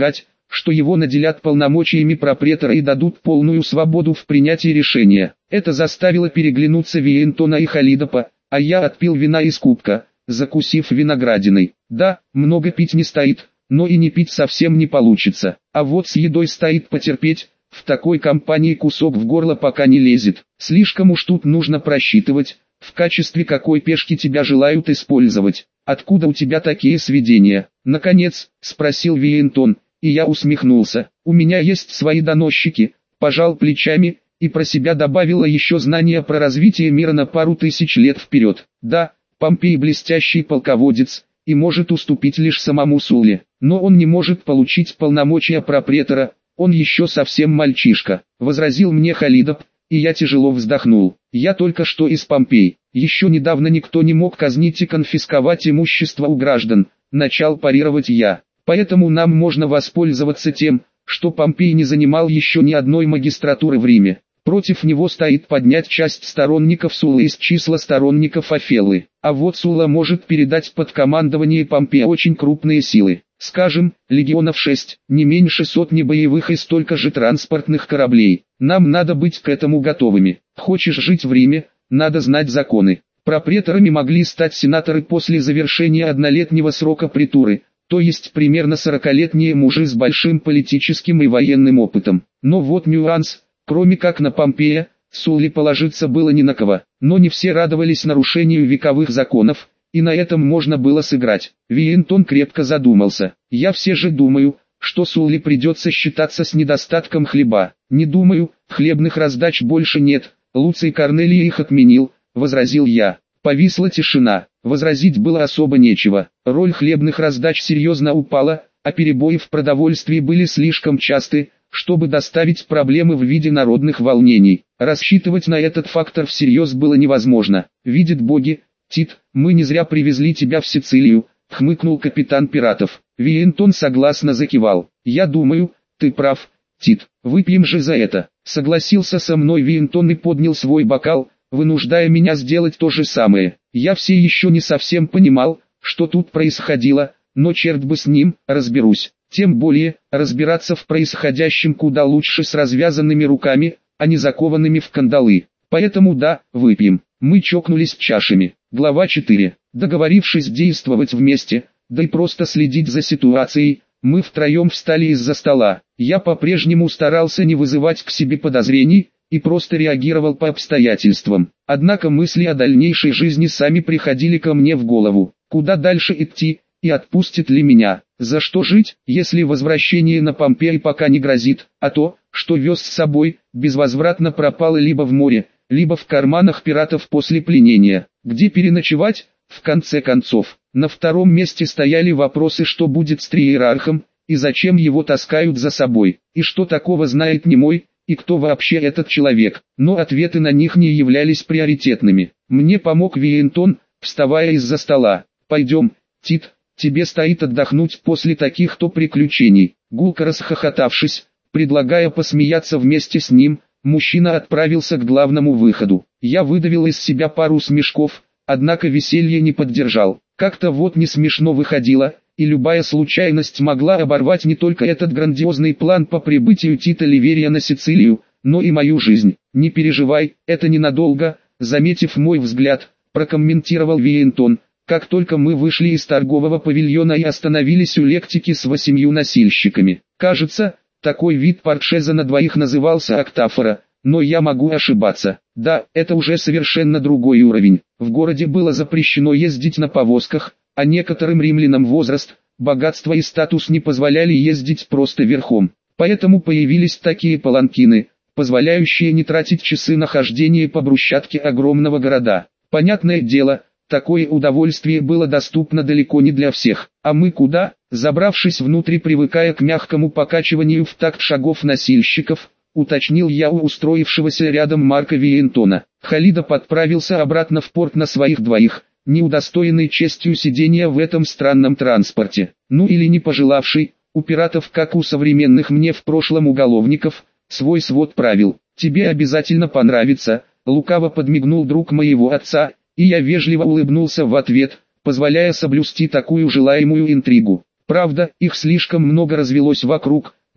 что его наделят полномочиями пропретора и дадут полную свободу в принятии решения. Это заставило переглянуться Виентона и Халидопа, а я отпил вина из кубка, закусив виноградиной. Да, много пить не стоит, но и не пить совсем не получится. А вот с едой стоит потерпеть, в такой компании кусок в горло пока не лезет. Слишком уж тут нужно просчитывать, в качестве какой пешки тебя желают использовать. Откуда у тебя такие сведения? Наконец, спросил Виентон, и я усмехнулся. У меня есть свои доносчики, пожал плечами, и про себя добавила еще знания про развитие мира на пару тысяч лет вперед. Да, Помпей блестящий полководец, и может уступить лишь самому Сулле, но он не может получить полномочия пропретора, он еще совсем мальчишка, возразил мне Халидоп, и я тяжело вздохнул. Я только что из Помпей, еще недавно никто не мог казнить и конфисковать имущество у граждан, начал парировать я, поэтому нам можно воспользоваться тем, что Помпей не занимал еще ни одной магистратуры в Риме. Против него стоит поднять часть сторонников Суллы из числа сторонников Офеллы. А вот Сулла может передать под командование Помпея очень крупные силы. Скажем, легионов 6, не меньше сотни боевых и столько же транспортных кораблей. Нам надо быть к этому готовыми. Хочешь жить в Риме, надо знать законы. Пропреторами могли стать сенаторы после завершения однолетнего срока притуры, то есть примерно 40-летние мужи с большим политическим и военным опытом. Но вот нюанс. Кроме как на Помпея, Сулле положиться было не на кого, но не все радовались нарушению вековых законов, и на этом можно было сыграть. Виентон крепко задумался. Я все же думаю, что Сулле придется считаться с недостатком хлеба. Не думаю, хлебных раздач больше нет, Луций Корнелий их отменил, возразил я. Повисла тишина, возразить было особо нечего. Роль хлебных раздач серьезно упала, а перебои в продовольствии были слишком часты, чтобы доставить проблемы в виде народных волнений. Рассчитывать на этот фактор всерьез было невозможно. Видят боги, Тит, мы не зря привезли тебя в Сицилию, хмыкнул капитан пиратов. Виентон согласно закивал. Я думаю, ты прав, Тит, выпьем же за это. Согласился со мной Виентон и поднял свой бокал, вынуждая меня сделать то же самое. Я все еще не совсем понимал, что тут происходило, но черт бы с ним, разберусь. Тем более, разбираться в происходящем куда лучше с развязанными руками, а не закованными в кандалы. Поэтому да, выпьем. Мы чокнулись чашами. Глава 4. Договорившись действовать вместе, да и просто следить за ситуацией, мы втроем встали из-за стола. Я по-прежнему старался не вызывать к себе подозрений, и просто реагировал по обстоятельствам. Однако мысли о дальнейшей жизни сами приходили ко мне в голову. Куда дальше идти, и отпустит ли меня? За что жить, если возвращение на Помпей пока не грозит, а то, что вез с собой, безвозвратно пропало либо в море, либо в карманах пиратов после пленения. Где переночевать? В конце концов, на втором месте стояли вопросы, что будет с триерархом, и зачем его таскают за собой, и что такого знает Немой, и кто вообще этот человек. Но ответы на них не являлись приоритетными. Мне помог Виентон, вставая из-за стола. «Пойдем, Тит, тебе стоит отдохнуть после таких-то приключений». Гулко расхохотавшись, предлагая посмеяться вместе с ним, мужчина отправился к главному выходу. Я выдавил из себя пару смешков, однако веселье не поддержал. Как-то вот не смешно выходило, и любая случайность могла оборвать не только этот грандиозный план по прибытию Тита Ливерия на Сицилию, но и мою жизнь. «Не переживай, это ненадолго», заметив мой взгляд, прокомментировал Виентон. Как только мы вышли из торгового павильона и остановились у лектики с 8 носильщиками. Кажется, такой вид портшеза на двоих назывался октафора, но я могу ошибаться. Да, это уже совершенно другой уровень. В городе было запрещено ездить на повозках, а некоторым римлянам возраст, богатство и статус не позволяли ездить просто верхом. Поэтому появились такие паланкины, позволяющие не тратить часы на хождение по брусчатке огромного города. Понятное дело, такое удовольствие было доступно далеко не для всех. А мы куда? Забравшись внутрь, привыкая к мягкому покачиванию в такт шагов носильщиков, уточнил я у устроившегося рядом Марка Виентона. Халидоп отправился обратно в порт на своих двоих, не удостоенный честью сидения в этом странном транспорте. Ну или не пожелавший, у пиратов, как у современных мне в прошлом уголовников, свой свод правил. «Тебе обязательно понравится», лукаво подмигнул друг моего отца, и я вежливо улыбнулся в ответ, позволяя соблюсти такую желаемую интригу. Правда, их слишком много развелось вокруг,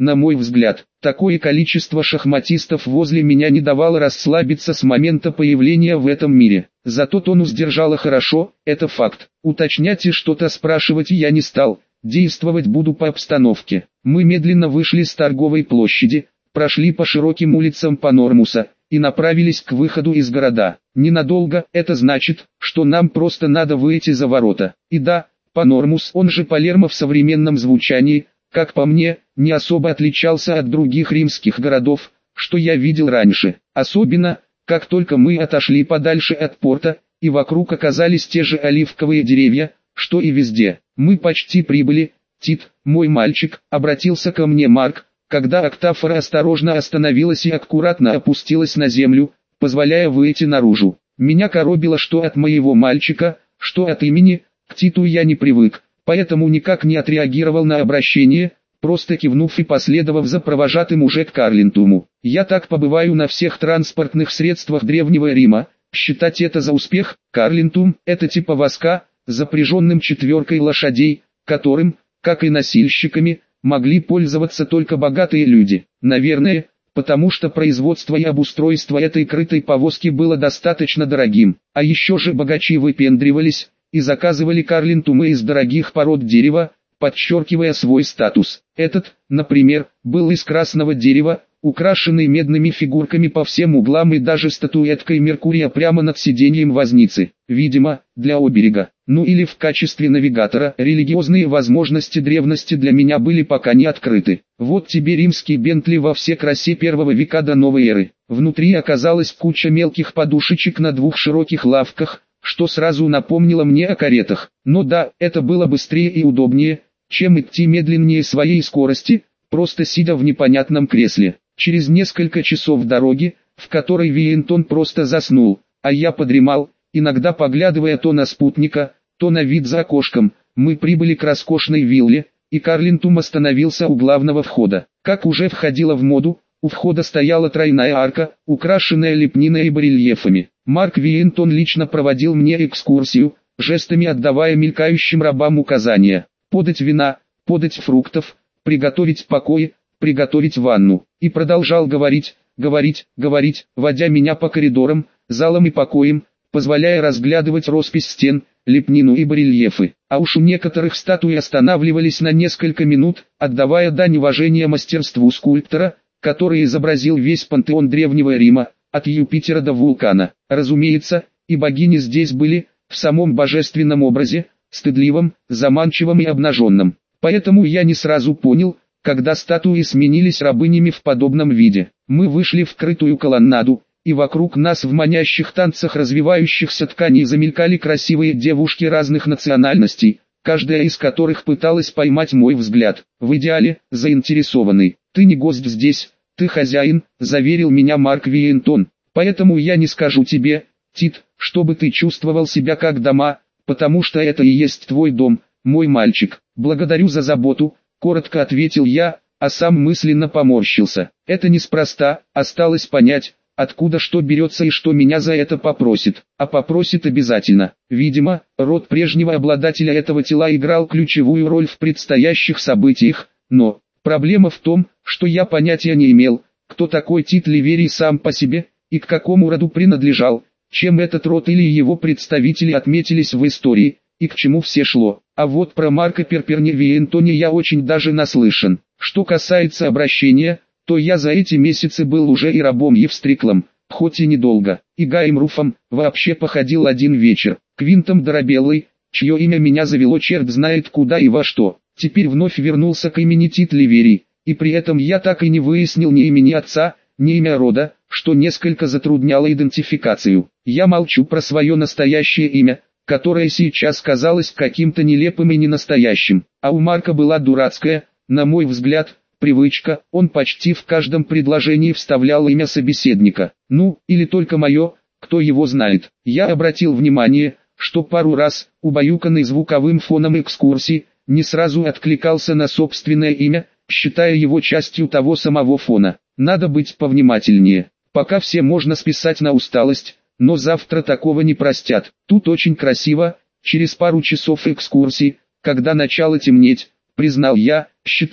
на мой взгляд. Такое количество шахматистов возле меня не давало расслабиться с момента появления в этом мире. Зато тонус держала хорошо, это факт. Уточнять и что-то спрашивать я не стал, действовать буду по обстановке. Мы медленно вышли с торговой площади, прошли по широким улицам Панормуса и направились к выходу из города. Ненадолго, это значит, что нам просто надо выйти за ворота. И да, Панормус, он же Палермо в современном звучании, как по мне, не особо отличался от других римских городов, что я видел раньше. Особенно, как только мы отошли подальше от порта, и вокруг оказались те же оливковые деревья, что и везде. Мы почти прибыли. Тит, мой мальчик, обратился ко мне Марк, когда Октафора осторожно остановилась и аккуратно опустилась на землю, позволяя выйти наружу. Меня коробило что от моего мальчика, что от имени, к Титу я не привык, поэтому никак не отреагировал на обращение, просто кивнув и последовав за провожатым уже к Карлинтуму. Я так побываю на всех транспортных средствах Древнего Рима, считать это за успех. Карлинтум – это типа воска, запряженным 4 лошадей, которым, как и носильщиками, могли пользоваться только богатые люди. Наверное, потому что производство и обустройство этой крытой повозки было достаточно дорогим. А еще же богачи выпендривались и заказывали карлинтумы из дорогих пород дерева, подчеркивая свой статус. Этот, например, был из красного дерева, украшенный медными фигурками по всем углам и даже статуэткой Меркурия прямо над сиденьем возницы. Видимо, для оберега. Ну или в качестве навигатора. Религиозные возможности древности для меня были пока не открыты. Вот тебе римский Бентли во все красе 1 века до новой эры. Внутри оказалась куча мелких подушечек на 2 широких лавках, что сразу напомнило мне о каретах. Но да, это было быстрее и удобнее, чем идти медленнее своей скорости, просто сидя в непонятном кресле. Через несколько часов дороги, в которой Виентон просто заснул, а я подремал, иногда поглядывая то на спутника, то на вид за окошком, мы прибыли к роскошной вилле, и Карлинтум остановился у главного входа. Как уже входило в моду, у входа стояла тройная арка, украшенная лепниной и барельефами. Марк Виентон лично проводил мне экскурсию, жестами отдавая мелькающим рабам указания: подать вина, подать фруктов, приготовить покои, приготовить ванну. И продолжал говорить, водя меня по коридорам, залам и покоям, позволяя разглядывать роспись стен, лепнину и барельефы. А уж у некоторых статуи останавливались на несколько минут, отдавая дань уважения мастерству скульптора, который изобразил весь пантеон Древнего Рима, от Юпитера до вулкана. Разумеется, и богини здесь были, в самом божественном образе, стыдливом, заманчивом и обнаженном. Поэтому я не сразу понял, когда статуи сменились рабынями в подобном виде. Мы вышли в крытую колоннаду, и вокруг нас в манящих танцах развивающихся тканей замелькали красивые девушки разных национальностей, каждая из которых пыталась поймать мой взгляд. В идеале, заинтересованный. «Ты не гость здесь, ты хозяин», — заверил меня Марк Виентон. «Поэтому я не скажу тебе, Тит, чтобы ты чувствовал себя как дома, потому что это и есть твой дом, мой мальчик. Благодарю за заботу», — коротко ответил я, а сам мысленно поморщился. Это неспроста, осталось понять, откуда что берется и что меня за это попросит. А попросит обязательно. Видимо, род прежнего обладателя этого тела играл ключевую роль в предстоящих событиях, но проблема в том, что я понятия не имел, кто такой Тит Ливерий сам по себе, и к какому роду принадлежал, чем этот род или его представители отметились в истории, и к чему все шло. А вот про Марка Перперни Виентони я очень даже наслышан. Что касается обращения, то я за эти месяцы был уже и рабом Евстриклом, хоть и недолго, и Гаем Руфом, вообще походил один вечер, Квинтом Доробеллой, чье имя меня завело черт знает куда и во что. Теперь вновь вернулся к имени Тит Ливерий, и при этом я так и не выяснил ни имени отца, ни имя рода, что несколько затрудняло идентификацию. Я молчу про свое настоящее имя, которое сейчас казалось каким-то нелепым и ненастоящим, а у Марка была дурацкая, на мой взгляд, привычка, он почти в каждом предложении вставлял имя собеседника. Ну, или только мое, кто его знает. Я обратил внимание, что пару раз, убаюканный звуковым фоном экскурсии, не сразу откликался на собственное имя, считая его частью того самого фона. Надо быть повнимательнее. Пока все можно списать на усталость, но завтра такого не простят. Тут очень красиво, через пару часов экскурсии, когда начало темнеть, признал я, считая,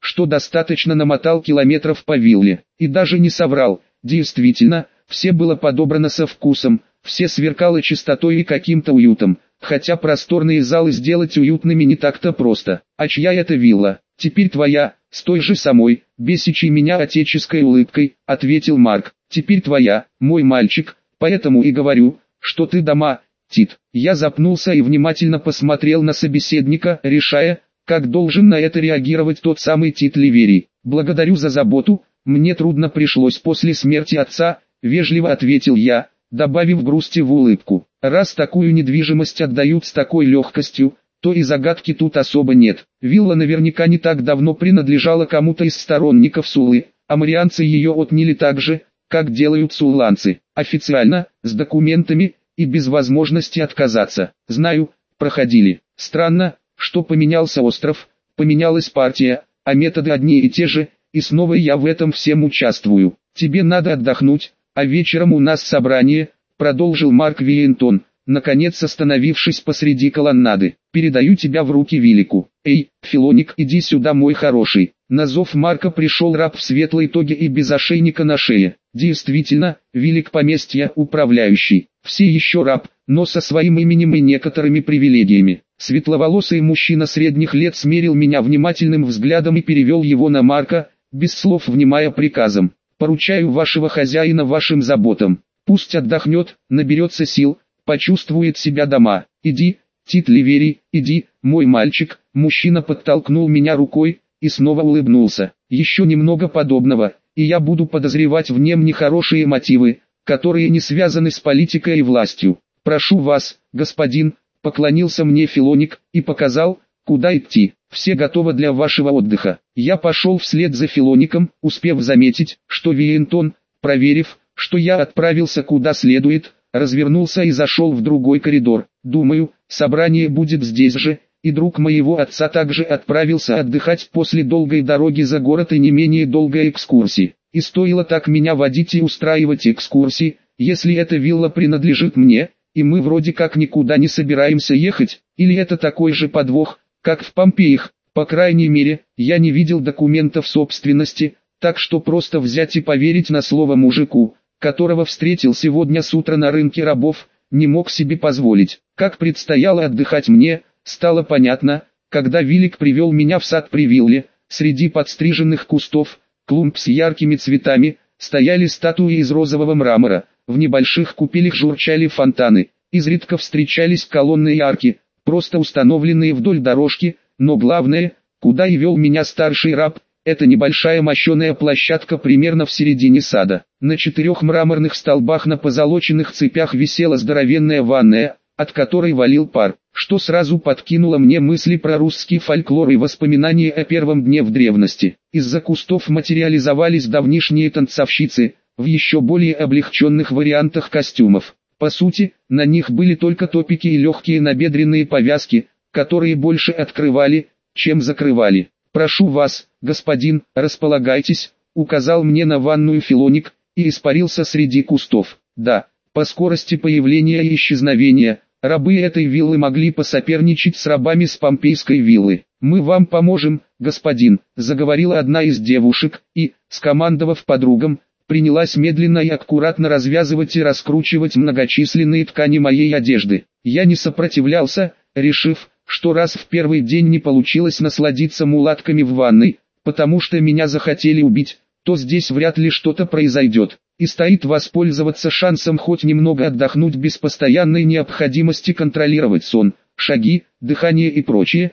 что достаточно намотал километров по вилле. И даже не соврал, действительно, все было подобрано со вкусом, все сверкало чистотой и каким-то уютом, хотя просторные залы сделать уютными не так-то просто. А чья это вилла? Теперь твоя, с той же самой, бесячей меня отеческой улыбкой, ответил Марк. Теперь твоя, мой мальчик, поэтому и говорю, что ты дома, Тит. Я запнулся и внимательно посмотрел на собеседника, решая, как должен на это реагировать тот самый Тит Ливерий. «Благодарю за заботу, мне трудно пришлось после смерти отца», — вежливо ответил я, добавив грусти в улыбку. «Раз такую недвижимость отдают с такой легкостью, то и загадки тут особо нет. Вилла наверняка не так давно принадлежала кому-то из сторонников Суллы, а марианцы ее отняли так же, как делают сулланцы, официально, с документами и без возможности отказаться. Знаю, проходили. Странно, что поменялся остров, поменялась партия, а методы одни и те же, и снова я в этом всем участвую. Тебе надо отдохнуть, а вечером у нас собрание», — продолжил Марк Виентон, наконец остановившись посреди колоннады. «Передаю тебя в руки Вилику. Эй, Филоник, иди сюда, мой хороший». На зов Марка пришел раб в светлой тоге и без ошейника на шее. Действительно, Вилик поместья, управляющий. Все еще раб, но со своим именем и некоторыми привилегиями. Светловолосый мужчина средних лет смерил меня внимательным взглядом и перевел его на Марка, без слов внимая приказом. «Поручаю вашего хозяина вашим заботам. Пусть отдохнет, наберется сил, почувствует себя дома. Иди, Тит Ливерий, иди, мой мальчик». Мужчина подтолкнул меня рукой и снова улыбнулся. «Еще немного подобного, и я буду подозревать в нем нехорошие мотивы, которые не связаны с политикой и властью. Прошу вас, господин», — поклонился мне Филоник и показал, куда идти. «Все готовы для вашего отдыха». Я пошел вслед за Филоником, успев заметить, что Виентон, проверив, что я отправился куда следует, развернулся и зашел в другой коридор. Думаю, собрание будет здесь же, и друг моего отца также отправился отдыхать после долгой дороги за город и не менее долгой экскурсии. И стоило так меня водить и устраивать экскурсии, если эта вилла принадлежит мне, и мы вроде как никуда не собираемся ехать, или это такой же подвох, как в Помпеях. По крайней мере, я не видел документов собственности, так что просто взять и поверить на слово мужику, которого встретил сегодня с утра на рынке рабов, не мог себе позволить. Как предстояло отдыхать мне, стало понятно, когда Вилик привел меня в сад при вилле. Среди подстриженных кустов, клумб с яркими цветами, стояли статуи из розового мрамора, в небольших купелях журчали фонтаны, изредка встречались колонны и арки, просто установленные вдоль дорожки, но главное, куда и вел меня старший раб, это небольшая мощеная площадка примерно в середине сада. На 4 мраморных столбах на позолоченных цепях висела здоровенная ванная, от которой валил пар, что сразу подкинуло мне мысли про русский фольклор и воспоминания о первом дне в древности. Из-за кустов материализовались давнишние танцовщицы, в еще более облегченных вариантах костюмов. По сути, на них были только топики и легкие набедренные повязки, которые больше открывали, чем закрывали. «Прошу вас, господин, располагайтесь», — указал мне на ванную Филоник, и испарился среди кустов. Да, по скорости появления и исчезновения, рабы этой виллы могли посоперничать с рабами с помпейской виллы. «Мы вам поможем, господин», — заговорила одна из девушек, и, скомандовав подругам, принялась медленно и аккуратно развязывать и раскручивать многочисленные ткани моей одежды. Я не сопротивлялся, решив, что раз в первый день не получилось насладиться мулатками в ванной, потому что меня захотели убить, то здесь вряд ли что-то произойдет, и стоит воспользоваться шансом хоть немного отдохнуть без постоянной необходимости контролировать сон, шаги, дыхание и прочее,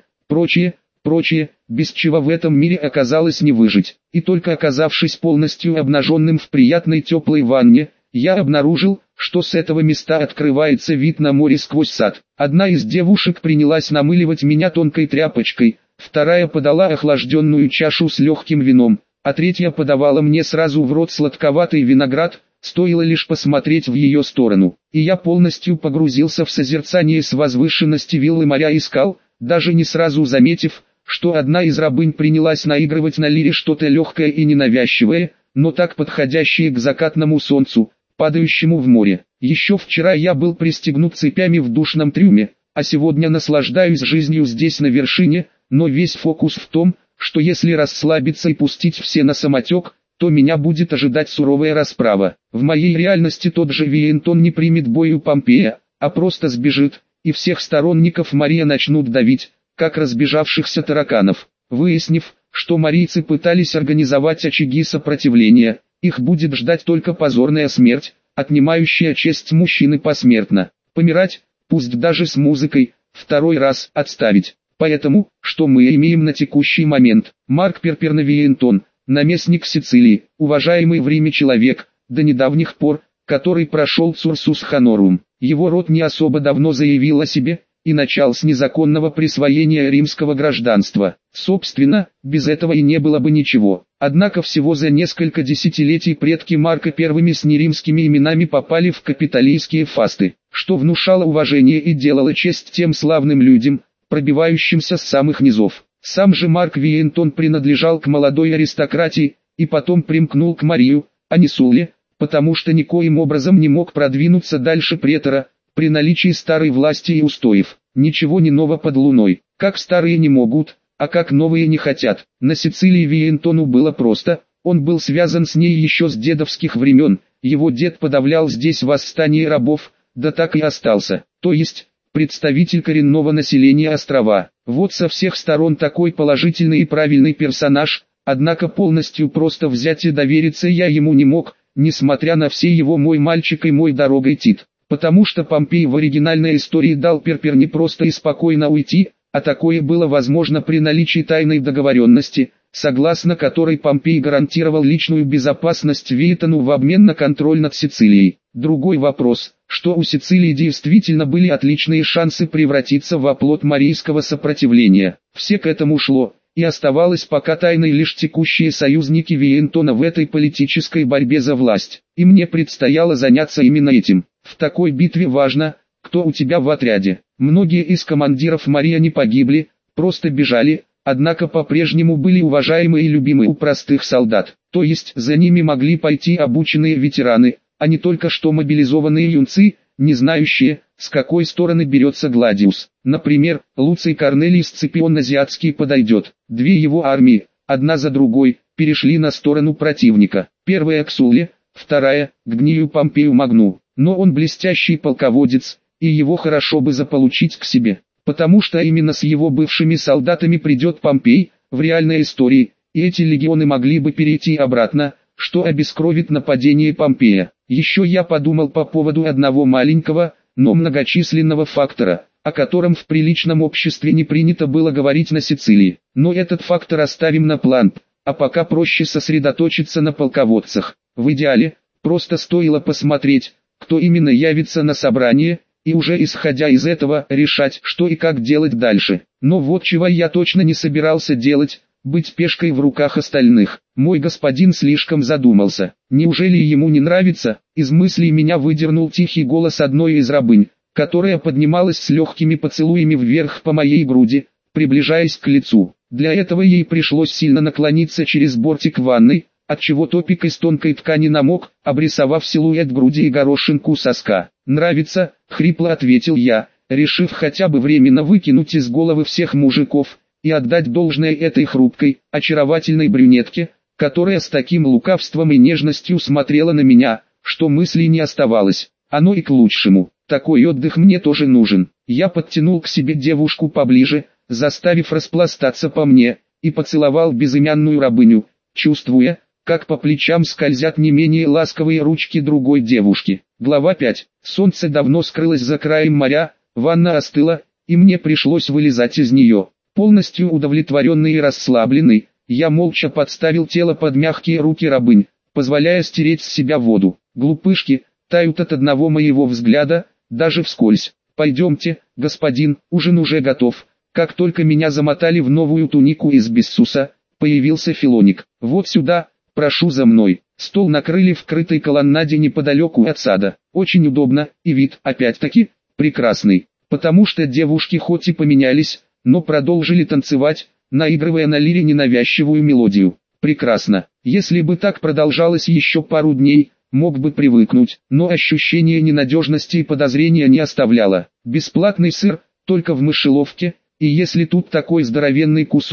без чего в этом мире оказалось не выжить. И только оказавшись полностью обнаженным в приятной теплой ванне, я обнаружил, что с этого места открывается вид на море сквозь сад. Одна из девушек принялась намыливать меня тонкой тряпочкой, вторая подала охлажденную чашу с легким вином, а третья подавала мне сразу в рот сладковатый виноград, стоило лишь посмотреть в ее сторону. И я полностью погрузился в созерцание с возвышенности виллы моря и скал, даже не сразу заметив, что одна из рабынь принялась наигрывать на лире что-то легкое и ненавязчивое, но так подходящее к закатному солнцу, падающему в море. Еще вчера я был пристегнут цепями в душном трюме, а сегодня наслаждаюсь жизнью здесь на вершине, но весь фокус в том, что если расслабиться и пустить все на самотек, то меня будет ожидать суровая расправа. В моей реальности тот же Виентон не примет бой у Помпея, а просто сбежит, и всех сторонников Мария начнут давить, как разбежавшихся тараканов. Выяснив, что марийцы пытались организовать очаги сопротивления, их будет ждать только позорная смерть, отнимающая честь мужчины посмертно. Помирать, пусть даже с музыкой, второй раз отставить. Поэтому, что мы имеем на текущий момент? Марк Перперновиентон, наместник Сицилии, уважаемый в Риме человек, до недавних пор, который прошел Цурсус Хонорум. Его род не особо давно заявил о себе, и начал с незаконного присвоения римского гражданства. Собственно, без этого и не было бы ничего. Однако всего за несколько десятилетий предки Марка первыми с неримскими именами попали в капитолийские фасты, что внушало уважение и делало честь тем славным людям, пробивающимся с самых низов. Сам же Марк Виентон принадлежал к молодой аристократии, и потом примкнул к Марию, а не Сулле, потому что никоим образом не мог продвинуться дальше претора, при наличии старой власти и устоев. Ничего не ново под луной, как старые не могут, а как новые не хотят. На Сицилии Виентону было просто, он был связан с ней еще с дедовских времен, его дед подавлял здесь восстание рабов, да так и остался, то есть, представитель коренного населения острова. Вот со всех сторон такой положительный и правильный персонаж, однако полностью просто взять и довериться я ему не мог, несмотря на все его «мой мальчик» и «мой дорогой Тит». Потому что Помпей в оригинальной истории дал Перпер не просто и спокойно уйти, а такое было возможно при наличии тайной договоренности, согласно которой Помпей гарантировал личную безопасность Виетону в обмен на контроль над Сицилией. Другой вопрос, что у Сицилии действительно были отличные шансы превратиться в оплот марийского сопротивления. Все к этому шло, и оставалось пока тайной лишь текущие союзники Виентона в этой политической борьбе за власть. И мне предстояло заняться именно этим. В такой битве важно, кто у тебя в отряде. Многие из командиров Мария не погибли, просто бежали, однако по-прежнему были уважаемы и любимы у простых солдат. То есть за ними могли пойти обученные ветераны, а не только что мобилизованные юнцы, не знающие, с какой стороны берется Гладиус. Например, Луций Корнелий Сципион Азиатский подойдет. Две его армии, одна за другой, перешли на сторону противника. Первая к Сулле, вторая к Гнию Помпею Магну. Но он блестящий полководец, и его хорошо бы заполучить к себе, потому что именно с его бывшими солдатами придет Помпей, в реальной истории, и эти легионы могли бы перейти обратно, что обескровит нападение Помпея. Еще я подумал по поводу одного маленького, но многочисленного фактора, о котором в приличном обществе не принято было говорить на Сицилии. Но этот фактор оставим на план, а пока проще сосредоточиться на полководцах. В идеале, просто стоило посмотреть, кто именно явится на собрание, и уже исходя из этого решать, что и как делать дальше. Но вот чего я точно не собирался делать, быть пешкой в руках остальных. Мой господин слишком задумался. Неужели ему не нравится? Из мыслей меня выдернул тихий голос одной из рабынь, которая поднималась с легкими поцелуями вверх по моей груди, приближаясь к лицу. Для этого ей пришлось сильно наклониться через бортик ванной, отчего топик из тонкой ткани намок, обрисовав силуэт груди и горошинку соска. «Нравится», — хрипло ответил я, решив хотя бы временно выкинуть из головы всех мужиков, и отдать должное этой хрупкой, очаровательной брюнетке, которая с таким лукавством и нежностью смотрела на меня, что мыслей не оставалось. Оно и к лучшему. Такой отдых мне тоже нужен. Я подтянул к себе девушку поближе, заставив распластаться по мне, и поцеловал безымянную рабыню, чувствуя, как по плечам скользят не менее ласковые ручки другой девушки. Глава 5. Солнце давно скрылось за краем моря, ванна остыла, и мне пришлось вылезать из нее. Полностью удовлетворенный и расслабленный, я молча подставил тело под мягкие руки рабынь, позволяя стереть с себя воду. Глупышки, тают от одного моего взгляда, даже вскользь. «Пойдемте, господин, ужин уже готов». Как только меня замотали в новую тунику из Бессуса, появился Филоник. «Вот сюда, прошу за мной». Стол накрыли в крытой колоннаде неподалеку от сада. Очень удобно, и вид, опять-таки, прекрасный. Потому что девушки хоть и поменялись, но продолжили танцевать, наигрывая на лире ненавязчивую мелодию. Прекрасно. Если бы так продолжалось еще пару дней, мог бы привыкнуть, но ощущение ненадежности и подозрения не оставляло. Бесплатный сыр, только в мышеловке, и если тут такой здоровенный кусок,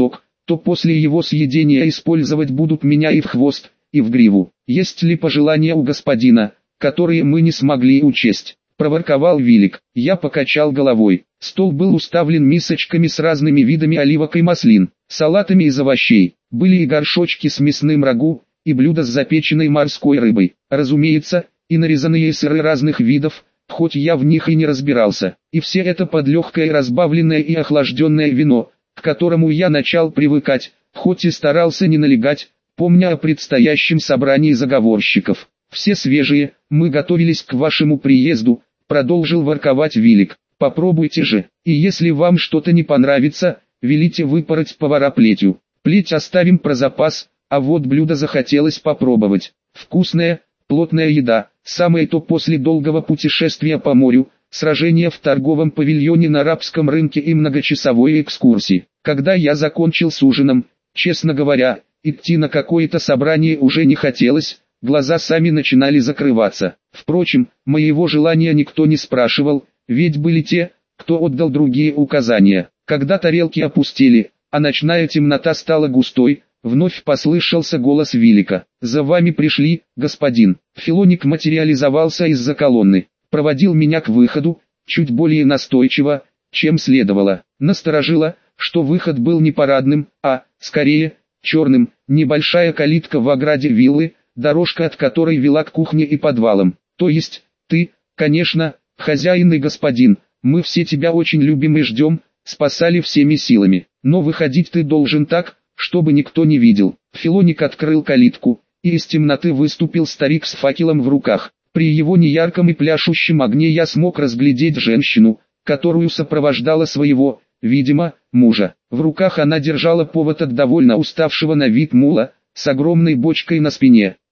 то после его съедения использовать будут меня и в хвост, и в гриву. Есть ли пожелания у господина, которые мы не смогли учесть?» — проворковал Вилик. Я покачал головой. Стол был уставлен мисочками с разными видами оливок и маслин, салатами из овощей. Были и горшочки с мясным рагу, и блюда с запеченной морской рыбой. Разумеется, и нарезанные сыры разных видов, хоть я в них и не разбирался. И все это под легкое разбавленное и охлажденное вино, к которому я начал привыкать, хоть и старался не налегать, помня о предстоящем собрании заговорщиков. «Все свежие, мы готовились к вашему приезду», — продолжил ворковать Вилик. «Попробуйте же, и если вам что-то не понравится, велите выпороть повара плетью. Плеть оставим про запас, а вот блюдо захотелось попробовать. Вкусная, плотная еда, самое то после долгого путешествия по морю, сражения в торговом павильоне на арабском рынке и многочасовой экскурсии. Когда я закончил с ужином, честно говоря, идти на какое-то собрание уже не хотелось, глаза сами начинали закрываться. Впрочем, моего желания никто не спрашивал, ведь были те, кто отдал другие указания. Когда тарелки опустили, а ночная темнота стала густой, вновь послышался голос Вилика. «За вами пришли, господин». Филоник материализовался из-за колонны, проводил меня к выходу, чуть более настойчиво, чем следовало. Насторожило, что выход был не парадным, а, скорее, черным, небольшая калитка в ограде виллы, дорожка от которой вела к кухне и подвалам. «То есть, ты, конечно, хозяин и господин, мы все тебя очень любим и ждем», спасали всеми силами. «Но выходить ты должен так, чтобы никто не видел». Филоник открыл калитку, и из темноты выступил старик с факелом в руках. При его неярком и пляшущем огне я смог разглядеть женщину, которую сопровождала своего, видимо, мужа. В руках она держала повод от довольно уставшего на вид мула, с огромной бочкой на спине.